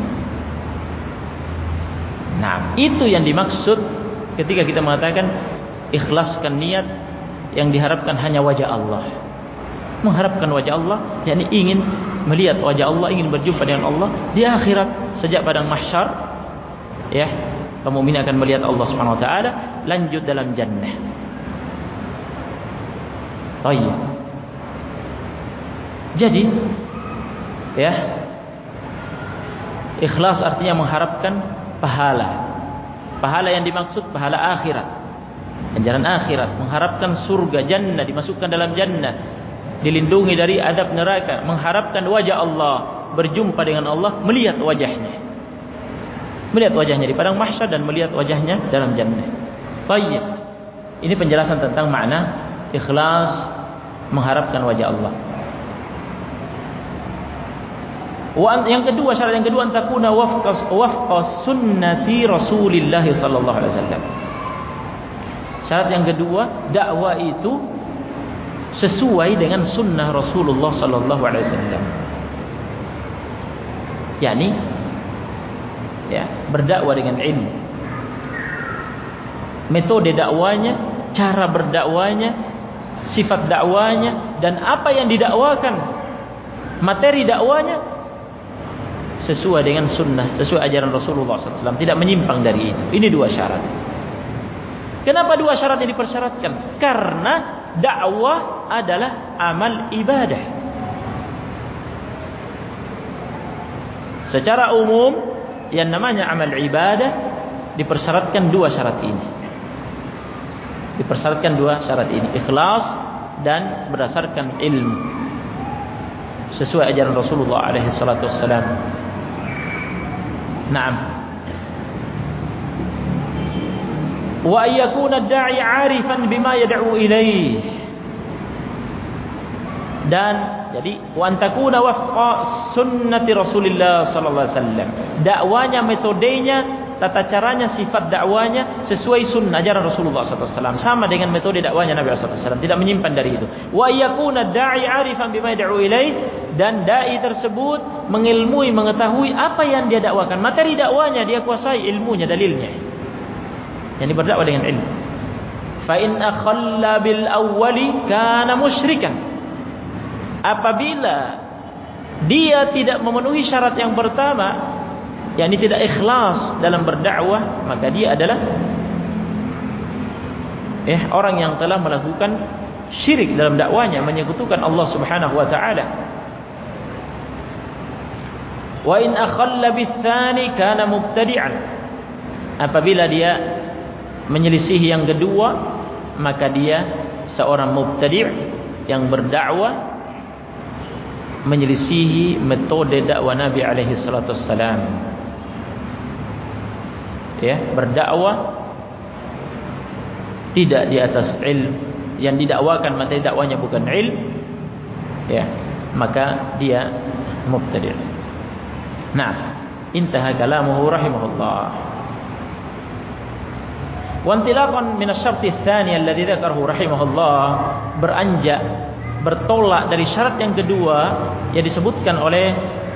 Nah, itu yang dimaksud ketika kita mengatakan ikhlaskan niat yang diharapkan hanya wajah Allah. Mengharapkan wajah Allah, yakni ingin melihat wajah Allah, ingin berjumpa dengan Allah di akhirat. Sejak padang mahsyar, ya, kaum mukmin akan melihat Allah Subhanahu wa taala, lanjut dalam jannah. Baik. Jadi, ya, ikhlas artinya mengharapkan pahala. Pahala yang dimaksud pahala akhirat, ganjaran akhirat, mengharapkan surga, jannah, dimasukkan dalam jannah, dilindungi dari adab neraka, mengharapkan wajah Allah, berjumpa dengan Allah, melihat wajahnya. Melihat wajahnya di padang mahsyar dan melihat wajahnya dalam jannah. Baik. Ini penjelasan tentang makna ikhlas, mengharapkan wajah Allah. Yang kedua, syarat yang kedua, antakuna wafqa sunnati Rasulillah sallallahu alaihi wasallam. Syarat yang kedua, dakwah itu sesuai dengan sunnah Rasulullah sallallahu alaihi wasallam. yakni ya, berdakwah dengan ilmu. Metode dakwanya, cara berdakwanya, sifat dakwanya, dan apa yang didakwakan, materi dakwanya sesuai dengan sunnah, sesuai ajaran Rasulullah SAW, tidak menyimpang dari itu. Ini dua syarat. Kenapa dua syarat ini dipersyaratkan? Karena dakwah adalah amal ibadah. Secara umum yang namanya amal ibadah dipersyaratkan dua syarat ini. Dipersyaratkan dua syarat ini, ikhlas dan berdasarkan ilmu, sesuai ajaran Rasulullah alaihi salatu wassalam. Naam. Wa yakuna ad-da'i 'arifan bima yad'u ilaih. Dan jadi wa antakuna wafqa sunnati Rasulillah sallallahu alaihi wasallam. Dakwanya, metodenya, tata caranya, sifat dakwanya sesuai sunnah ajaran Rasulullah sallallahu alaihi wasallam, sama dengan metode dakwanya Nabi sallallahu alaihi wasallam, tidak menyimpan dari itu. Wa yakuna ad-da'i 'arifan bima yad'u ilaih, dan dai tersebut mengilmui, mengetahui apa yang dia dakwakan, materi dakwanya dia kuasai, ilmunya, dalilnya. Yani berdakwah dengan ilmu. Fa in akhalla bil awwali kana musyrikan. Apabila dia tidak memenuhi syarat yang pertama, yakni tidak ikhlas dalam berdakwah, maka dia adalah orang yang telah melakukan syirik dalam dakwanya, menyekutukan Allah Subhanahu wa taala. Wa in akhalla bis tsani kana mubtadi'an. Apabila dia menyelisihi yang kedua, maka dia seorang mubtadi' yang berdakwah menyelisihi metode dakwah Nabi alaihi salatu wassalam. Ya, berdakwah tidak di atas ilmu, yang didakwakan materi dakwanya bukan ilmu, ya, maka dia mubtadi'. Nah, intaha kalamuhu rahimahullah. Wa intilaqan min asy-syart ats-tsani alladhi dzakarahu rahimahullah, beranjak, bertolak dari syarat yang kedua yang disebutkan oleh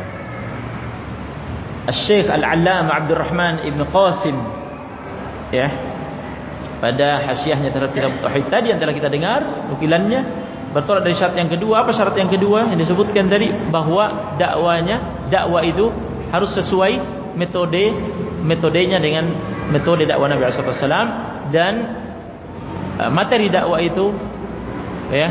Syekh Al-Allamah Abdurrahman Ibn Qasim, ya, pada hasyiahnya terhadap kitab Tauhid tadi yang telah kita dengar nukilannya, bertolak dari syarat yang kedua. Apa syarat yang kedua yang disebutkan tadi? Bahwa dakwah itu harus sesuai metodenya dengan metode dakwah Nabi sallallahu alaihi wasallam, dan materi dakwah itu ya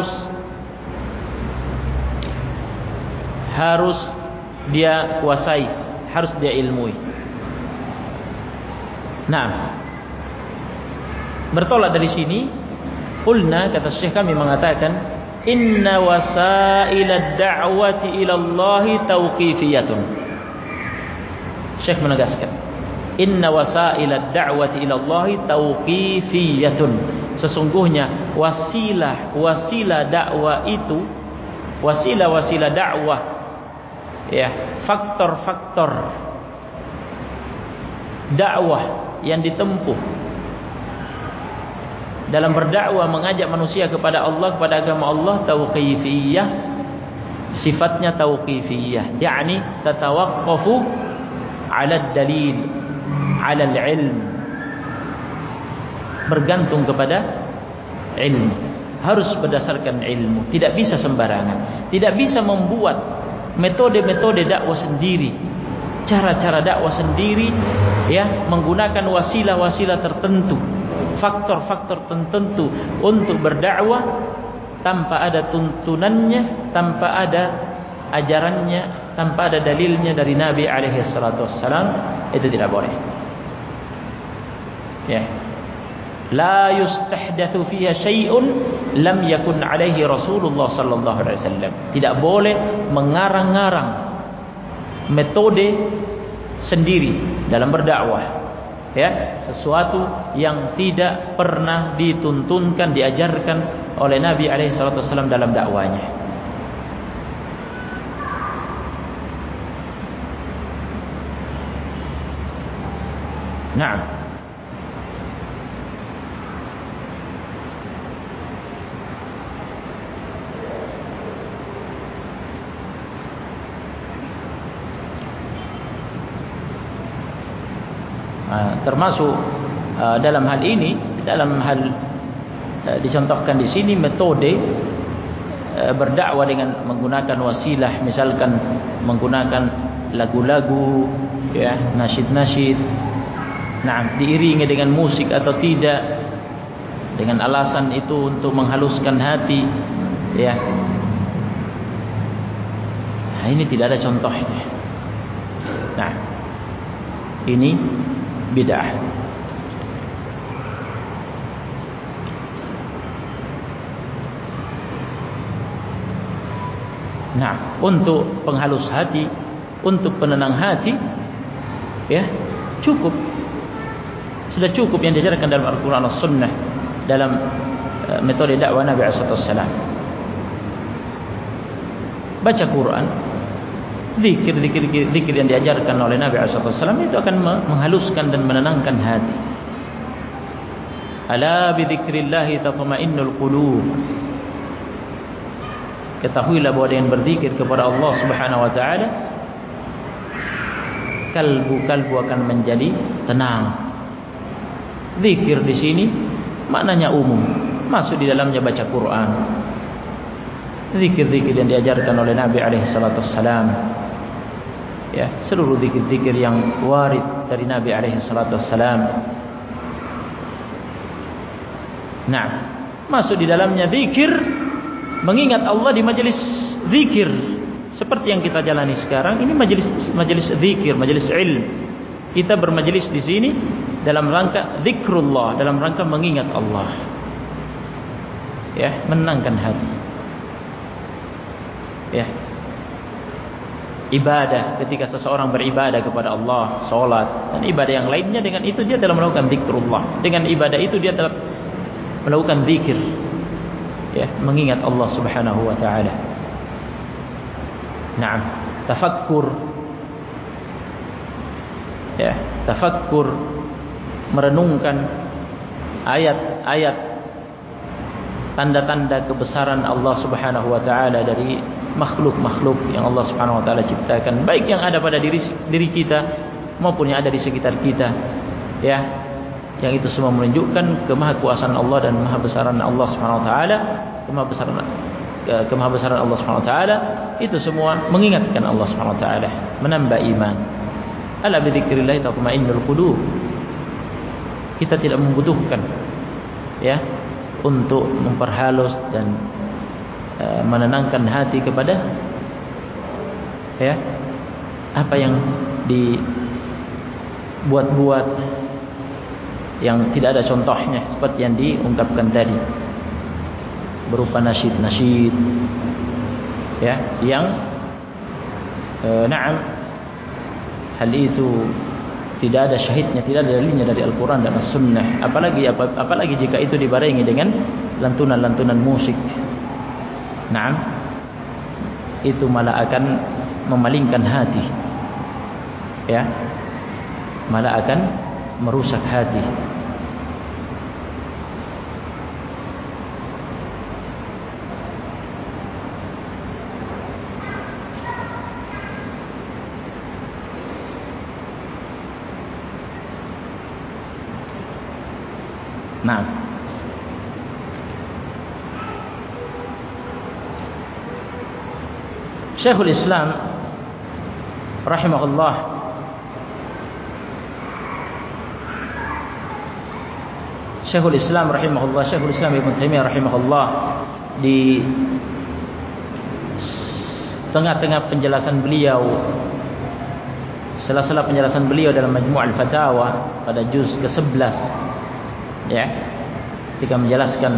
harus dia kuasai, harus dia ilmui. Nah, bertolak dari sini, qulna, kata Syekh kami mengatakan, inna wasailad da'wati ila Allah tauqifiyatun. Syekh menegaskan, inna wasailad da'wati ila Allah tauqifiyatun. Sesungguhnya wasilah dakwah itu, wasilah dakwah, ya, faktor-faktor dakwah yang ditempuh dalam berdakwah mengajak manusia kepada Allah, kepada agama Allah, tauqifiyah, sifatnya tauqifiyah, yakni tatawaqqafu 'ala dalil, 'ala al-'ilm, bergantung kepada ilmu, harus berdasarkan ilmu, tidak bisa sembarangan, tidak bisa membuat metode-metode dakwah sendiri, cara-cara dakwah sendiri, ya, menggunakan wasilah-wasilah tertentu, faktor-faktor tertentu untuk berdakwah tanpa ada tuntunannya, tanpa ada ajarannya, tanpa ada dalilnya dari Nabi alaihi salatu wassalam. Itu tidak boleh, ya. La yustahdatsu fiha syai'un lam yakun alaihi Rasulullah sallallahu alaihi wasallam. Tidak boleh mengarang-arang metode sendiri dalam berdakwah, ya, sesuatu yang tidak pernah dituntunkan, diajarkan oleh Nabi alaihi salatu wasallam dalam dakwanya. Naam. Termasuk dalam hal ini, dalam hal dicontohkan di sini metode berdakwah dengan menggunakan wasilah, misalkan menggunakan lagu-lagu, ya, nasyid-nasyid, nah, diiringi dengan musik atau tidak, dengan alasan itu untuk menghaluskan hati, ya. Nah, ini tidak ada contohnya. Nah, ini bid'ah. Nah, untuk penghalus hati, untuk penenang hati, ya, cukup. Sudah cukup yang diajarkan dalam Al-Quran dan Sunnah, dalam metode dakwah Nabi SAW. Baca Quran, zikir yang diajarkan oleh Nabi SAW itu akan menghaluskan dan menenangkan hati. Ala bi dzikrillahi tatma'innul qulub. Ketahuilah bahwa dengan berzikir kepada Allah Subhanahu wa taala, kalbu akan menjadi tenang. Zikir di sini maknanya umum, masuk di dalamnya baca Quran, zikir-zikir yang diajarkan oleh Nabi alaihi salatu wassalam, ya, seluruh zikir-zikir yang warid dari Nabi alaihi salatu wassalam. Nah, masuk di dalamnya zikir, mengingat Allah di majelis zikir seperti yang kita jalani sekarang ini, majelis zikir, majelis ilm. Kita bermajelis di sini dalam rangka zikrullah, dalam rangka mengingat Allah, ya, menenangkan hati, ya. Ibadah, ketika seseorang beribadah kepada Allah, salat dan ibadah yang lainnya, dengan itu dia telah melakukan zikrullah. Dengan ibadah itu dia telah melakukan zikir, ya, mengingat Allah Subhanahu wa taala. Naam, tafakkur, ya, tafakkur, merenungkan ayat-ayat, tanda-tanda kebesaran Allah Subhanahu wa taala dari makhluk-makhluk yang Allah Subhanahu wa taala ciptakan, baik yang ada pada diri kita maupun yang ada di sekitar kita, ya, yang itu semua menunjukkan kemahakuasaan Allah dan mahabesaran Allah Subhanahu wa taala, kemahabesaran Allah Subhanahu wa taala. Itu semua mengingatkan Allah Subhanahu wa taala, menambah iman. Ala bi dzikrillah tatma'innul qulub. Kita tidak membutuhkan, ya, untuk memperhalus dan menenangkan hati kepada, ya, apa yang dibuat-buat yang tidak ada contohnya, seperti yang diungkapkan tadi, berupa nasyid-nasyid, ya, yang na'am, hal itu tidak ada syahidnya, tidak ada dalilnya dari Al-Quran dan As-Sunnah. Apalagi jika itu dibarengi dengan lantunan-lantunan musik. Naam, itu malah akan memalingkan hati, ya, malah akan merusak hati. Nah, Syekhul Islam rahimahullah Syekhul Islam Ibn Taimiyah rahimahullah di tengah-tengah penjelasan beliau, sela-sela penjelasan beliau dalam Majmu' al-Fatawa pada juz ke-11, ya, ketika menjelaskan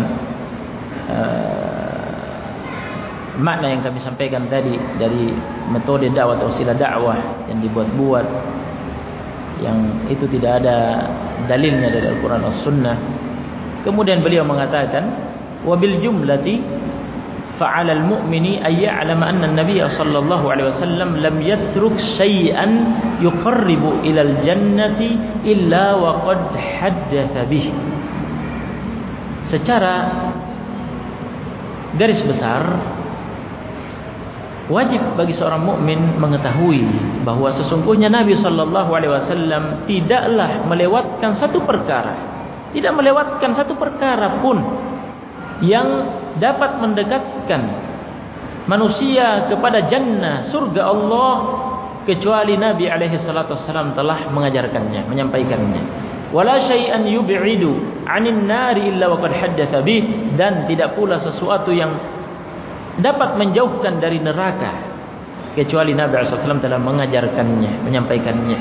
makna yang kami sampaikan tadi dari metode dakwah atau wasilah dakwah yang dibuat-buat, yang itu tidak ada dalilnya dari Al-Quran dan Sunnah. Kemudian beliau mengatakan, wabil jumlati fa'ala al-mu'mini ay ya'lama anna an-nabiy sallallahu alaihi wasallam lam yatruk syai'an yuqarribu ila al-jannati illa wa qad haddatsa bih. Secara garis besar, wajib bagi seorang mukmin mengetahui bahwa sesungguhnya Nabi sallallahu alaihi wasallam tidaklah melewatkan satu perkara, tidak melewatkan satu perkara pun yang dapat mendekatkan manusia kepada jannah, surga Allah, kecuali Nabi alaihi salatu wasallam telah mengajarkannya, menyampaikannya. Wala syai'an yub'idu 'anil nari illa wa qad haddatsa bih, dan tidak pula sesuatu yang dapat menjauhkan dari neraka kecuali Nabi sallallahu alaihi wasallam telah mengajarkannya, menyampaikannya.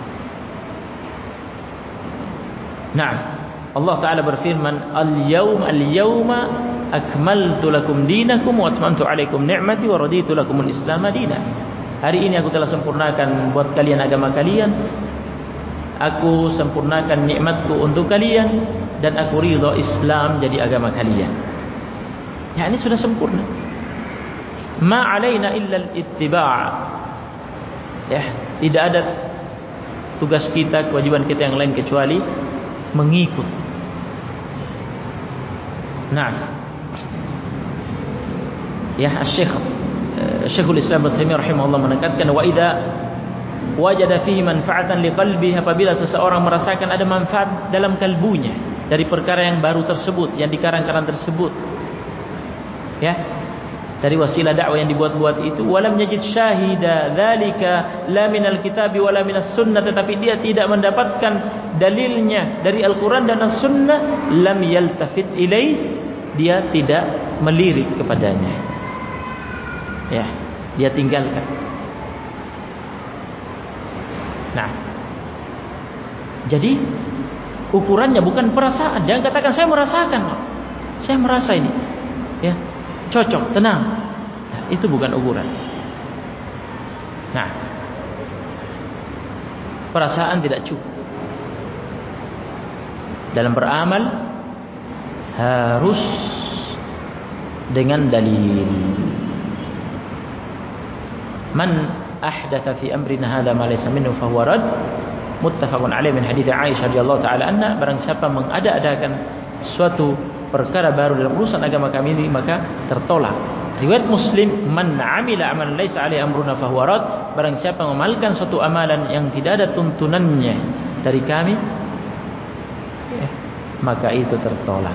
Nah, Allah Ta'ala berfirman, Al-yawma akmaltu lakum dinakum wa atmamtu alaikum ni'mati wa raditu lakumul Islam dinan. Hari ini aku telah sempurnakan buat kalian agama kalian, aku sempurnakan nikmatku untuk kalian, dan aku ridha Islam jadi agama kalian. Ya, ini sudah sempurna. Ma alaina illa al-ittiba'. Ya, tidak ada tugas kita, kewajiban kita yang lain kecuali mengikut. Nah, ya, Syekhul Islam Ibn Taimiyah rahimahullah menekankan, wa idza wajada fihi manfa'atan liqalbihi, apabila seseorang merasakan ada manfaat dalam kalbunya dari perkara yang baru tersebut, yang dikarang-karang tersebut, ya, dari wasilah dakwah yang dibuat-buat itu, walam yajid syahida dzalika la minal kitabi wala minas sunnah, tetapi dia tidak mendapatkan dalilnya dari Al-Quran dan As-Sunnah, lam yaltafit ilaih, dia tidak melirik kepadanya, ya, dia tinggalkan. Nah, jadi ukurannya bukan perasaan. Jangan katakan saya merasakan, saya merasa ini, ya, cocok, tenang. Nah, itu bukan ukuran. Nah, perasaan tidak cukup. Dalam beramal harus dengan dalil. Man ahdatsa fi amrina hadza ma laysa minhu fa huwa rad, muttafaqun alaih min hadits Aisyah radhiyallahu taala anha. Barang siapa mengada-adakan suatu perkara baru dalam urusan agama kami ini, maka tertolak. Riwayat Muslim, man amila amalan laisa alaihi amruna fa huwa rad. Barang siapa mengamalkan suatu amalan yang tidak ada tuntunannya dari kami, maka itu tertolak.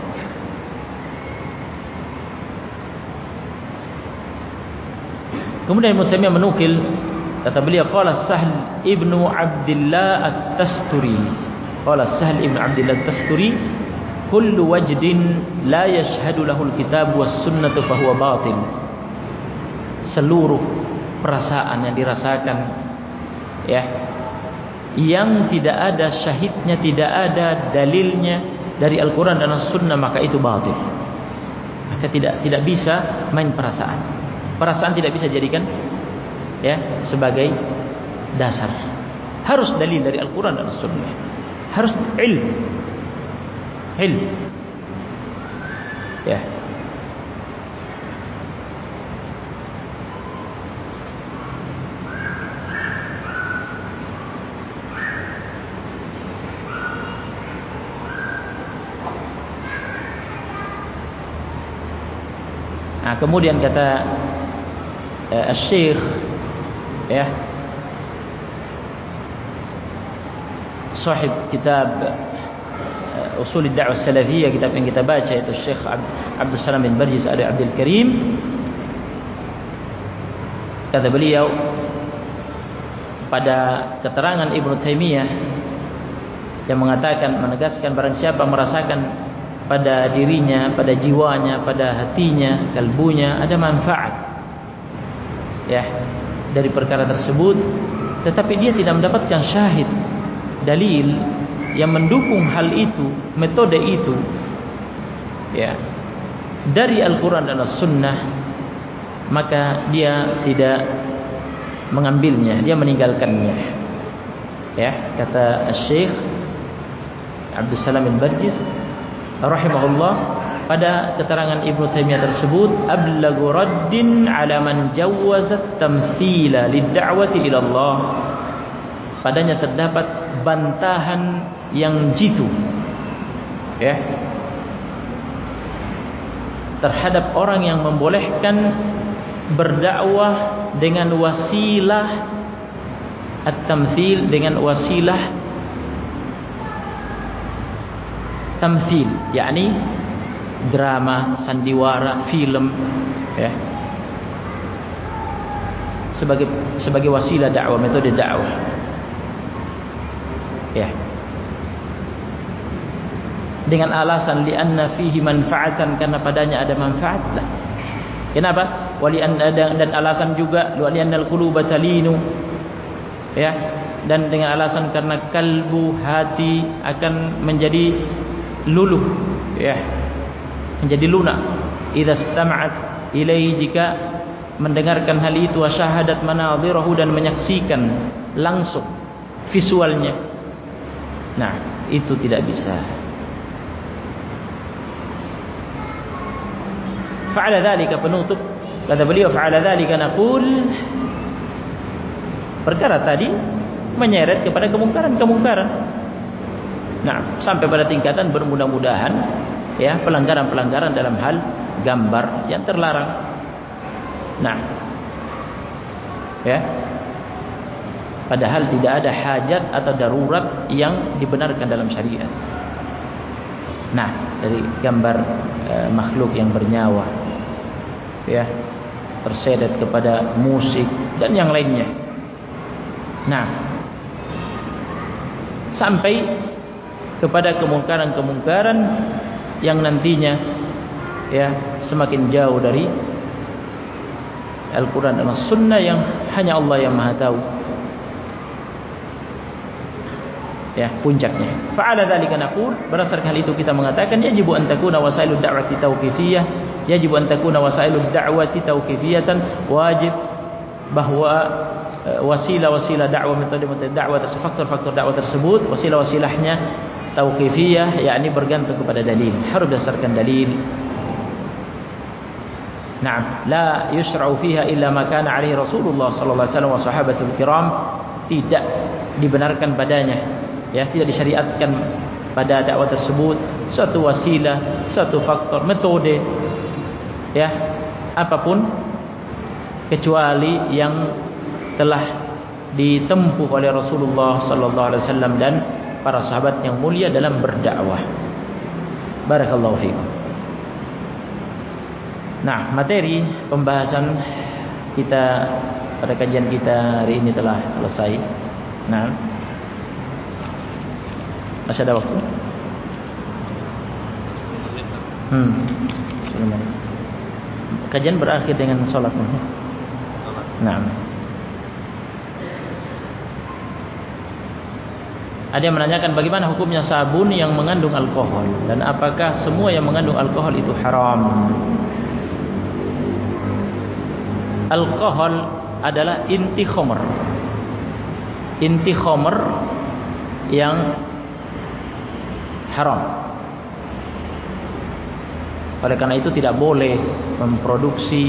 Kemudian Ibnu Taimiyah menukil, kata beliau, qala Sahl ibnu Abdillah at-Tasturi, qala Sahl ibnu Abdillah at-Tasturi, kullu wajdin la yashhadu lahu al-kitab was sunnatu fa huwa batil. Seluruh perasaan yang dirasakan, ya, yang tidak ada syahidnya, tidak ada dalilnya dari Al-Quran dan As-Sunnah, maka itu batil. Maka tidak bisa main perasaan. Perasaan tidak bisa jadikan, ya, sebagai dasar. Harus dalil dari Al-Quran dan As-Sunnah. Harus ilmu. Ya. Nah, kemudian kata Syekh, ya, sahib kitab Usul Ad-Da'wah Salafiyah, kitab yang kita baca, itu Syekh Abdul Salam bin Barjis Abdul Karim, kata beliau pada keterangan Ibnu Taimiyah yang mengatakan, menegaskan barang siapa merasakan pada dirinya, pada jiwanya, pada hatinya, kalbunya ada manfaat ya dari perkara tersebut, tetapi dia tidak mendapatkan syahid, dalil yang mendukung hal itu, metode itu ya dari Al-Quran dan As-Sunnah, maka dia tidak mengambilnya, dia meninggalkannya ya. Kata Syekh Abdul Salam bin Barjis rahimahullah pada keterangan Ibnu Taimiyah tersebut, ablagu raddin ala man jawazat tamthila lid-da'wati ila Allah, padanya terdapat bantahan yang jitu ya terhadap orang yang membolehkan berdakwah dengan wasilah at-tamthil, dengan wasilah tamthil, yakni drama, sandiwara, film ya, sebagai wasilah dakwah, metode dakwah ya, dengan alasan li'anna fihi manfaatan, karena padanya ada manfaat lah. Kenapa? Dan alasan juga li'annal quluba talinu ya, dan dengan alasan karena kalbu, hati akan menjadi luluh ya, menjadi lunak idza istama'at ilaihi, jika mendengarkan hal itu, wa syahadat manadhirahu, dan menyaksikan langsung visualnya. Nah, itu tidak bisa. Fa'ala dzalika, penutup kata beliau, fa'ala dzalika naqul, perkara tadi menyeret kepada kemungkaran-kemungkaran. Nah, sampai pada tingkatan bermudah-mudahan ya pelanggaran-pelanggaran dalam hal gambar yang terlarang. Nah, ya, padahal tidak ada hajat atau darurat yang dibenarkan dalam syariat. Nah, dari gambar makhluk yang bernyawa ya, terseret kepada musik dan yang lainnya. Nah, sampai kepada kemungkaran-kemungkaran yang nantinya ya semakin jauh dari Al-Quran dan As-Sunnah, yang hanya Allah yang Maha tahu ya puncaknya. Fa'ala dzalika naqul, berdasarkan hal itu kita mengatakan yajibu an takuna wasailud da'wati tauqifiyah, yajibu an takuna wasailud da'wati tauqifiyatan, wajib bahwa wasilah-wasilah dakwah, metode-metode dakwah, faktor-faktor dakwah tersebut, wasilah-wasilahnya tauqifiyah, yakni bergantung kepada dalil, harus berdasarkan dalil. Na'am, la yusra'u fiha illa ma kana alaihi Rasulullah sallallahu alaihi wasallam wa sahabatul kiram, tidak dibenarkan padanya ya, tidak disyariatkan pada dakwah tersebut suatu wasilah, suatu faktor, metode ya apapun, kecuali yang telah ditempuh oleh Rasulullah sallallahu alaihi wasallam dan para sahabat yang mulia dalam berdakwah. Barakallahu fiikum. Nah, materi pembahasan kita pada kajian kita hari ini telah selesai. Nah, masih ada waktu? Kajian berakhir dengan sholat. Nah, ada yang menanyakan bagaimana hukumnya sabun yang mengandung alkohol, dan apakah semua yang mengandung alkohol itu haram? Alkohol adalah inti khamr, inti khamr yang haram. Oleh karena itu tidak boleh memproduksi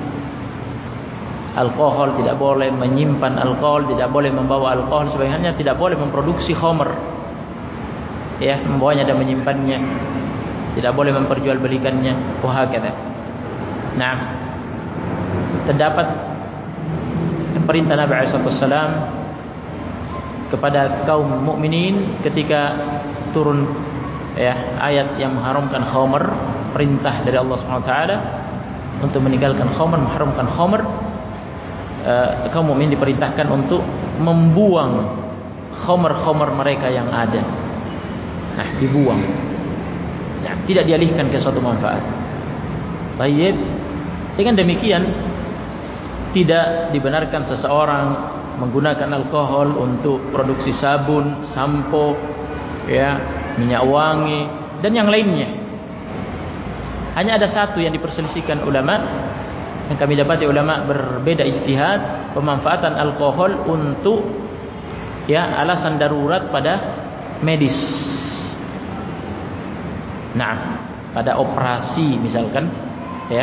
alkohol, tidak boleh menyimpan alkohol, tidak boleh membawa alkohol, sebenarnya tidak boleh memproduksi khamr ya, membawanya dan menyimpannya, tidak boleh memperjualbelikannya, wahakadha. Nah, terdapat perintah Nabi SAW kepada kaum mukminin ketika turun ya ayat yang mengharamkan khamr, perintah dari Allah Subhanahu wa taala untuk meninggalkan khamr, mengharamkan khamr, kaum mukmin diperintahkan untuk membuang khamr-khamr mereka yang ada. Nah, dibuang. Nah, tidak dialihkan ke suatu manfaat. Baik. Dengan demikian tidak dibenarkan seseorang menggunakan alkohol untuk produksi sabun, sampo, ya, minyak wangi dan yang lainnya. Hanya ada satu yang diperselisihkan ulama, yang kami dapati ulama berbeda ijtihad, pemanfaatan alkohol untuk ya alasan darurat pada medis. Nah, pada operasi misalkan ya,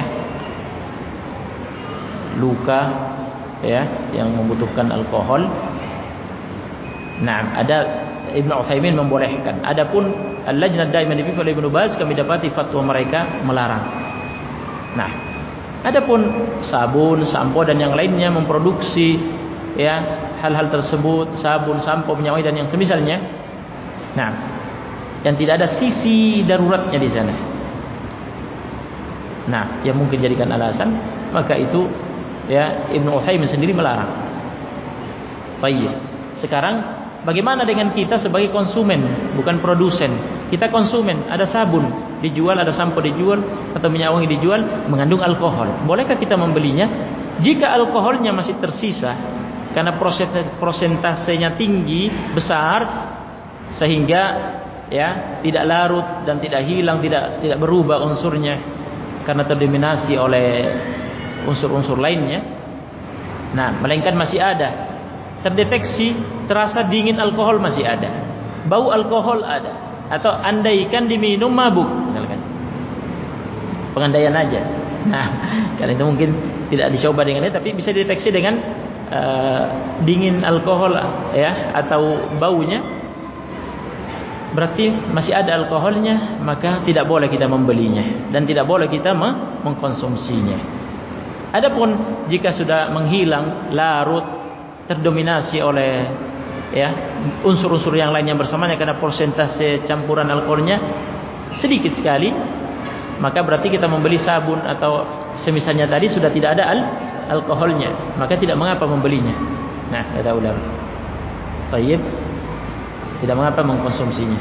luka ya yang membutuhkan alkohol. Nah, ada Ibnu Utsaimin membolehkan. Adapun Al-Lajnah Daimah oleh Ibnu Baz kami dapati fatwa mereka melarang. Nah, adapun sabun, sampo dan yang lainnya memproduksi ya hal-hal tersebut, sabun, sampo, minyak wangi dan yang semisalnya. Nah, yang tidak ada sisi daruratnya di sana. Nah, yang mungkin jadikan alasan, maka itu ya Ibnu Utsaimin sendiri melarang. Baik. Sekarang bagaimana dengan kita sebagai konsumen, bukan produsen? Kita konsumen, ada sabun dijual, ada sampo dijual, atau minyak wangi dijual mengandung alkohol. Bolehkah kita membelinya? Jika alkoholnya masih tersisa karena prosentasenya tinggi, besar, sehingga ya tidak larut dan tidak hilang, tidak berubah unsurnya karena terdominasi oleh unsur-unsur lainnya. Nah, melainkan masih ada, terdeteksi, terasa dingin alkohol masih ada, bau alkohol ada, atau andaikan diminum mabuk misalkan, pengandaian aja. Nah, karena itu mungkin tidak dicoba dengan ini, tapi bisa dideteksi dengan dingin alkohol ya atau baunya, berarti masih ada alkoholnya, maka tidak boleh kita membelinya dan tidak boleh kita mengkonsumsinya. Adapun jika sudah menghilang, larut, terdominasi oleh ya unsur-unsur yang lain yang bersamanya karena persentase campuran alkoholnya sedikit sekali, maka berarti kita membeli sabun atau semisalnya tadi sudah tidak ada alkoholnya, maka tidak mengapa membelinya. Nah, kata ulama, tayyib, tidak mengapa mengkonsumsinya.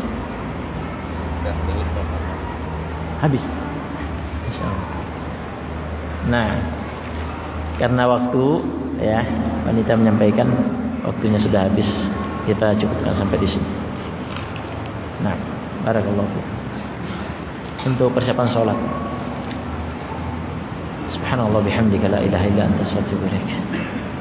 Habis, insyaallah. Nah, karena waktu ya wanita menyampaikan waktunya sudah habis, kita cukupkan sampai di sini. Nah, barakallahu fiik. Untuk persiapan salat. Subhanallah bihamdika la ilaha illa anta astaghfiruka wa atubu ilaik.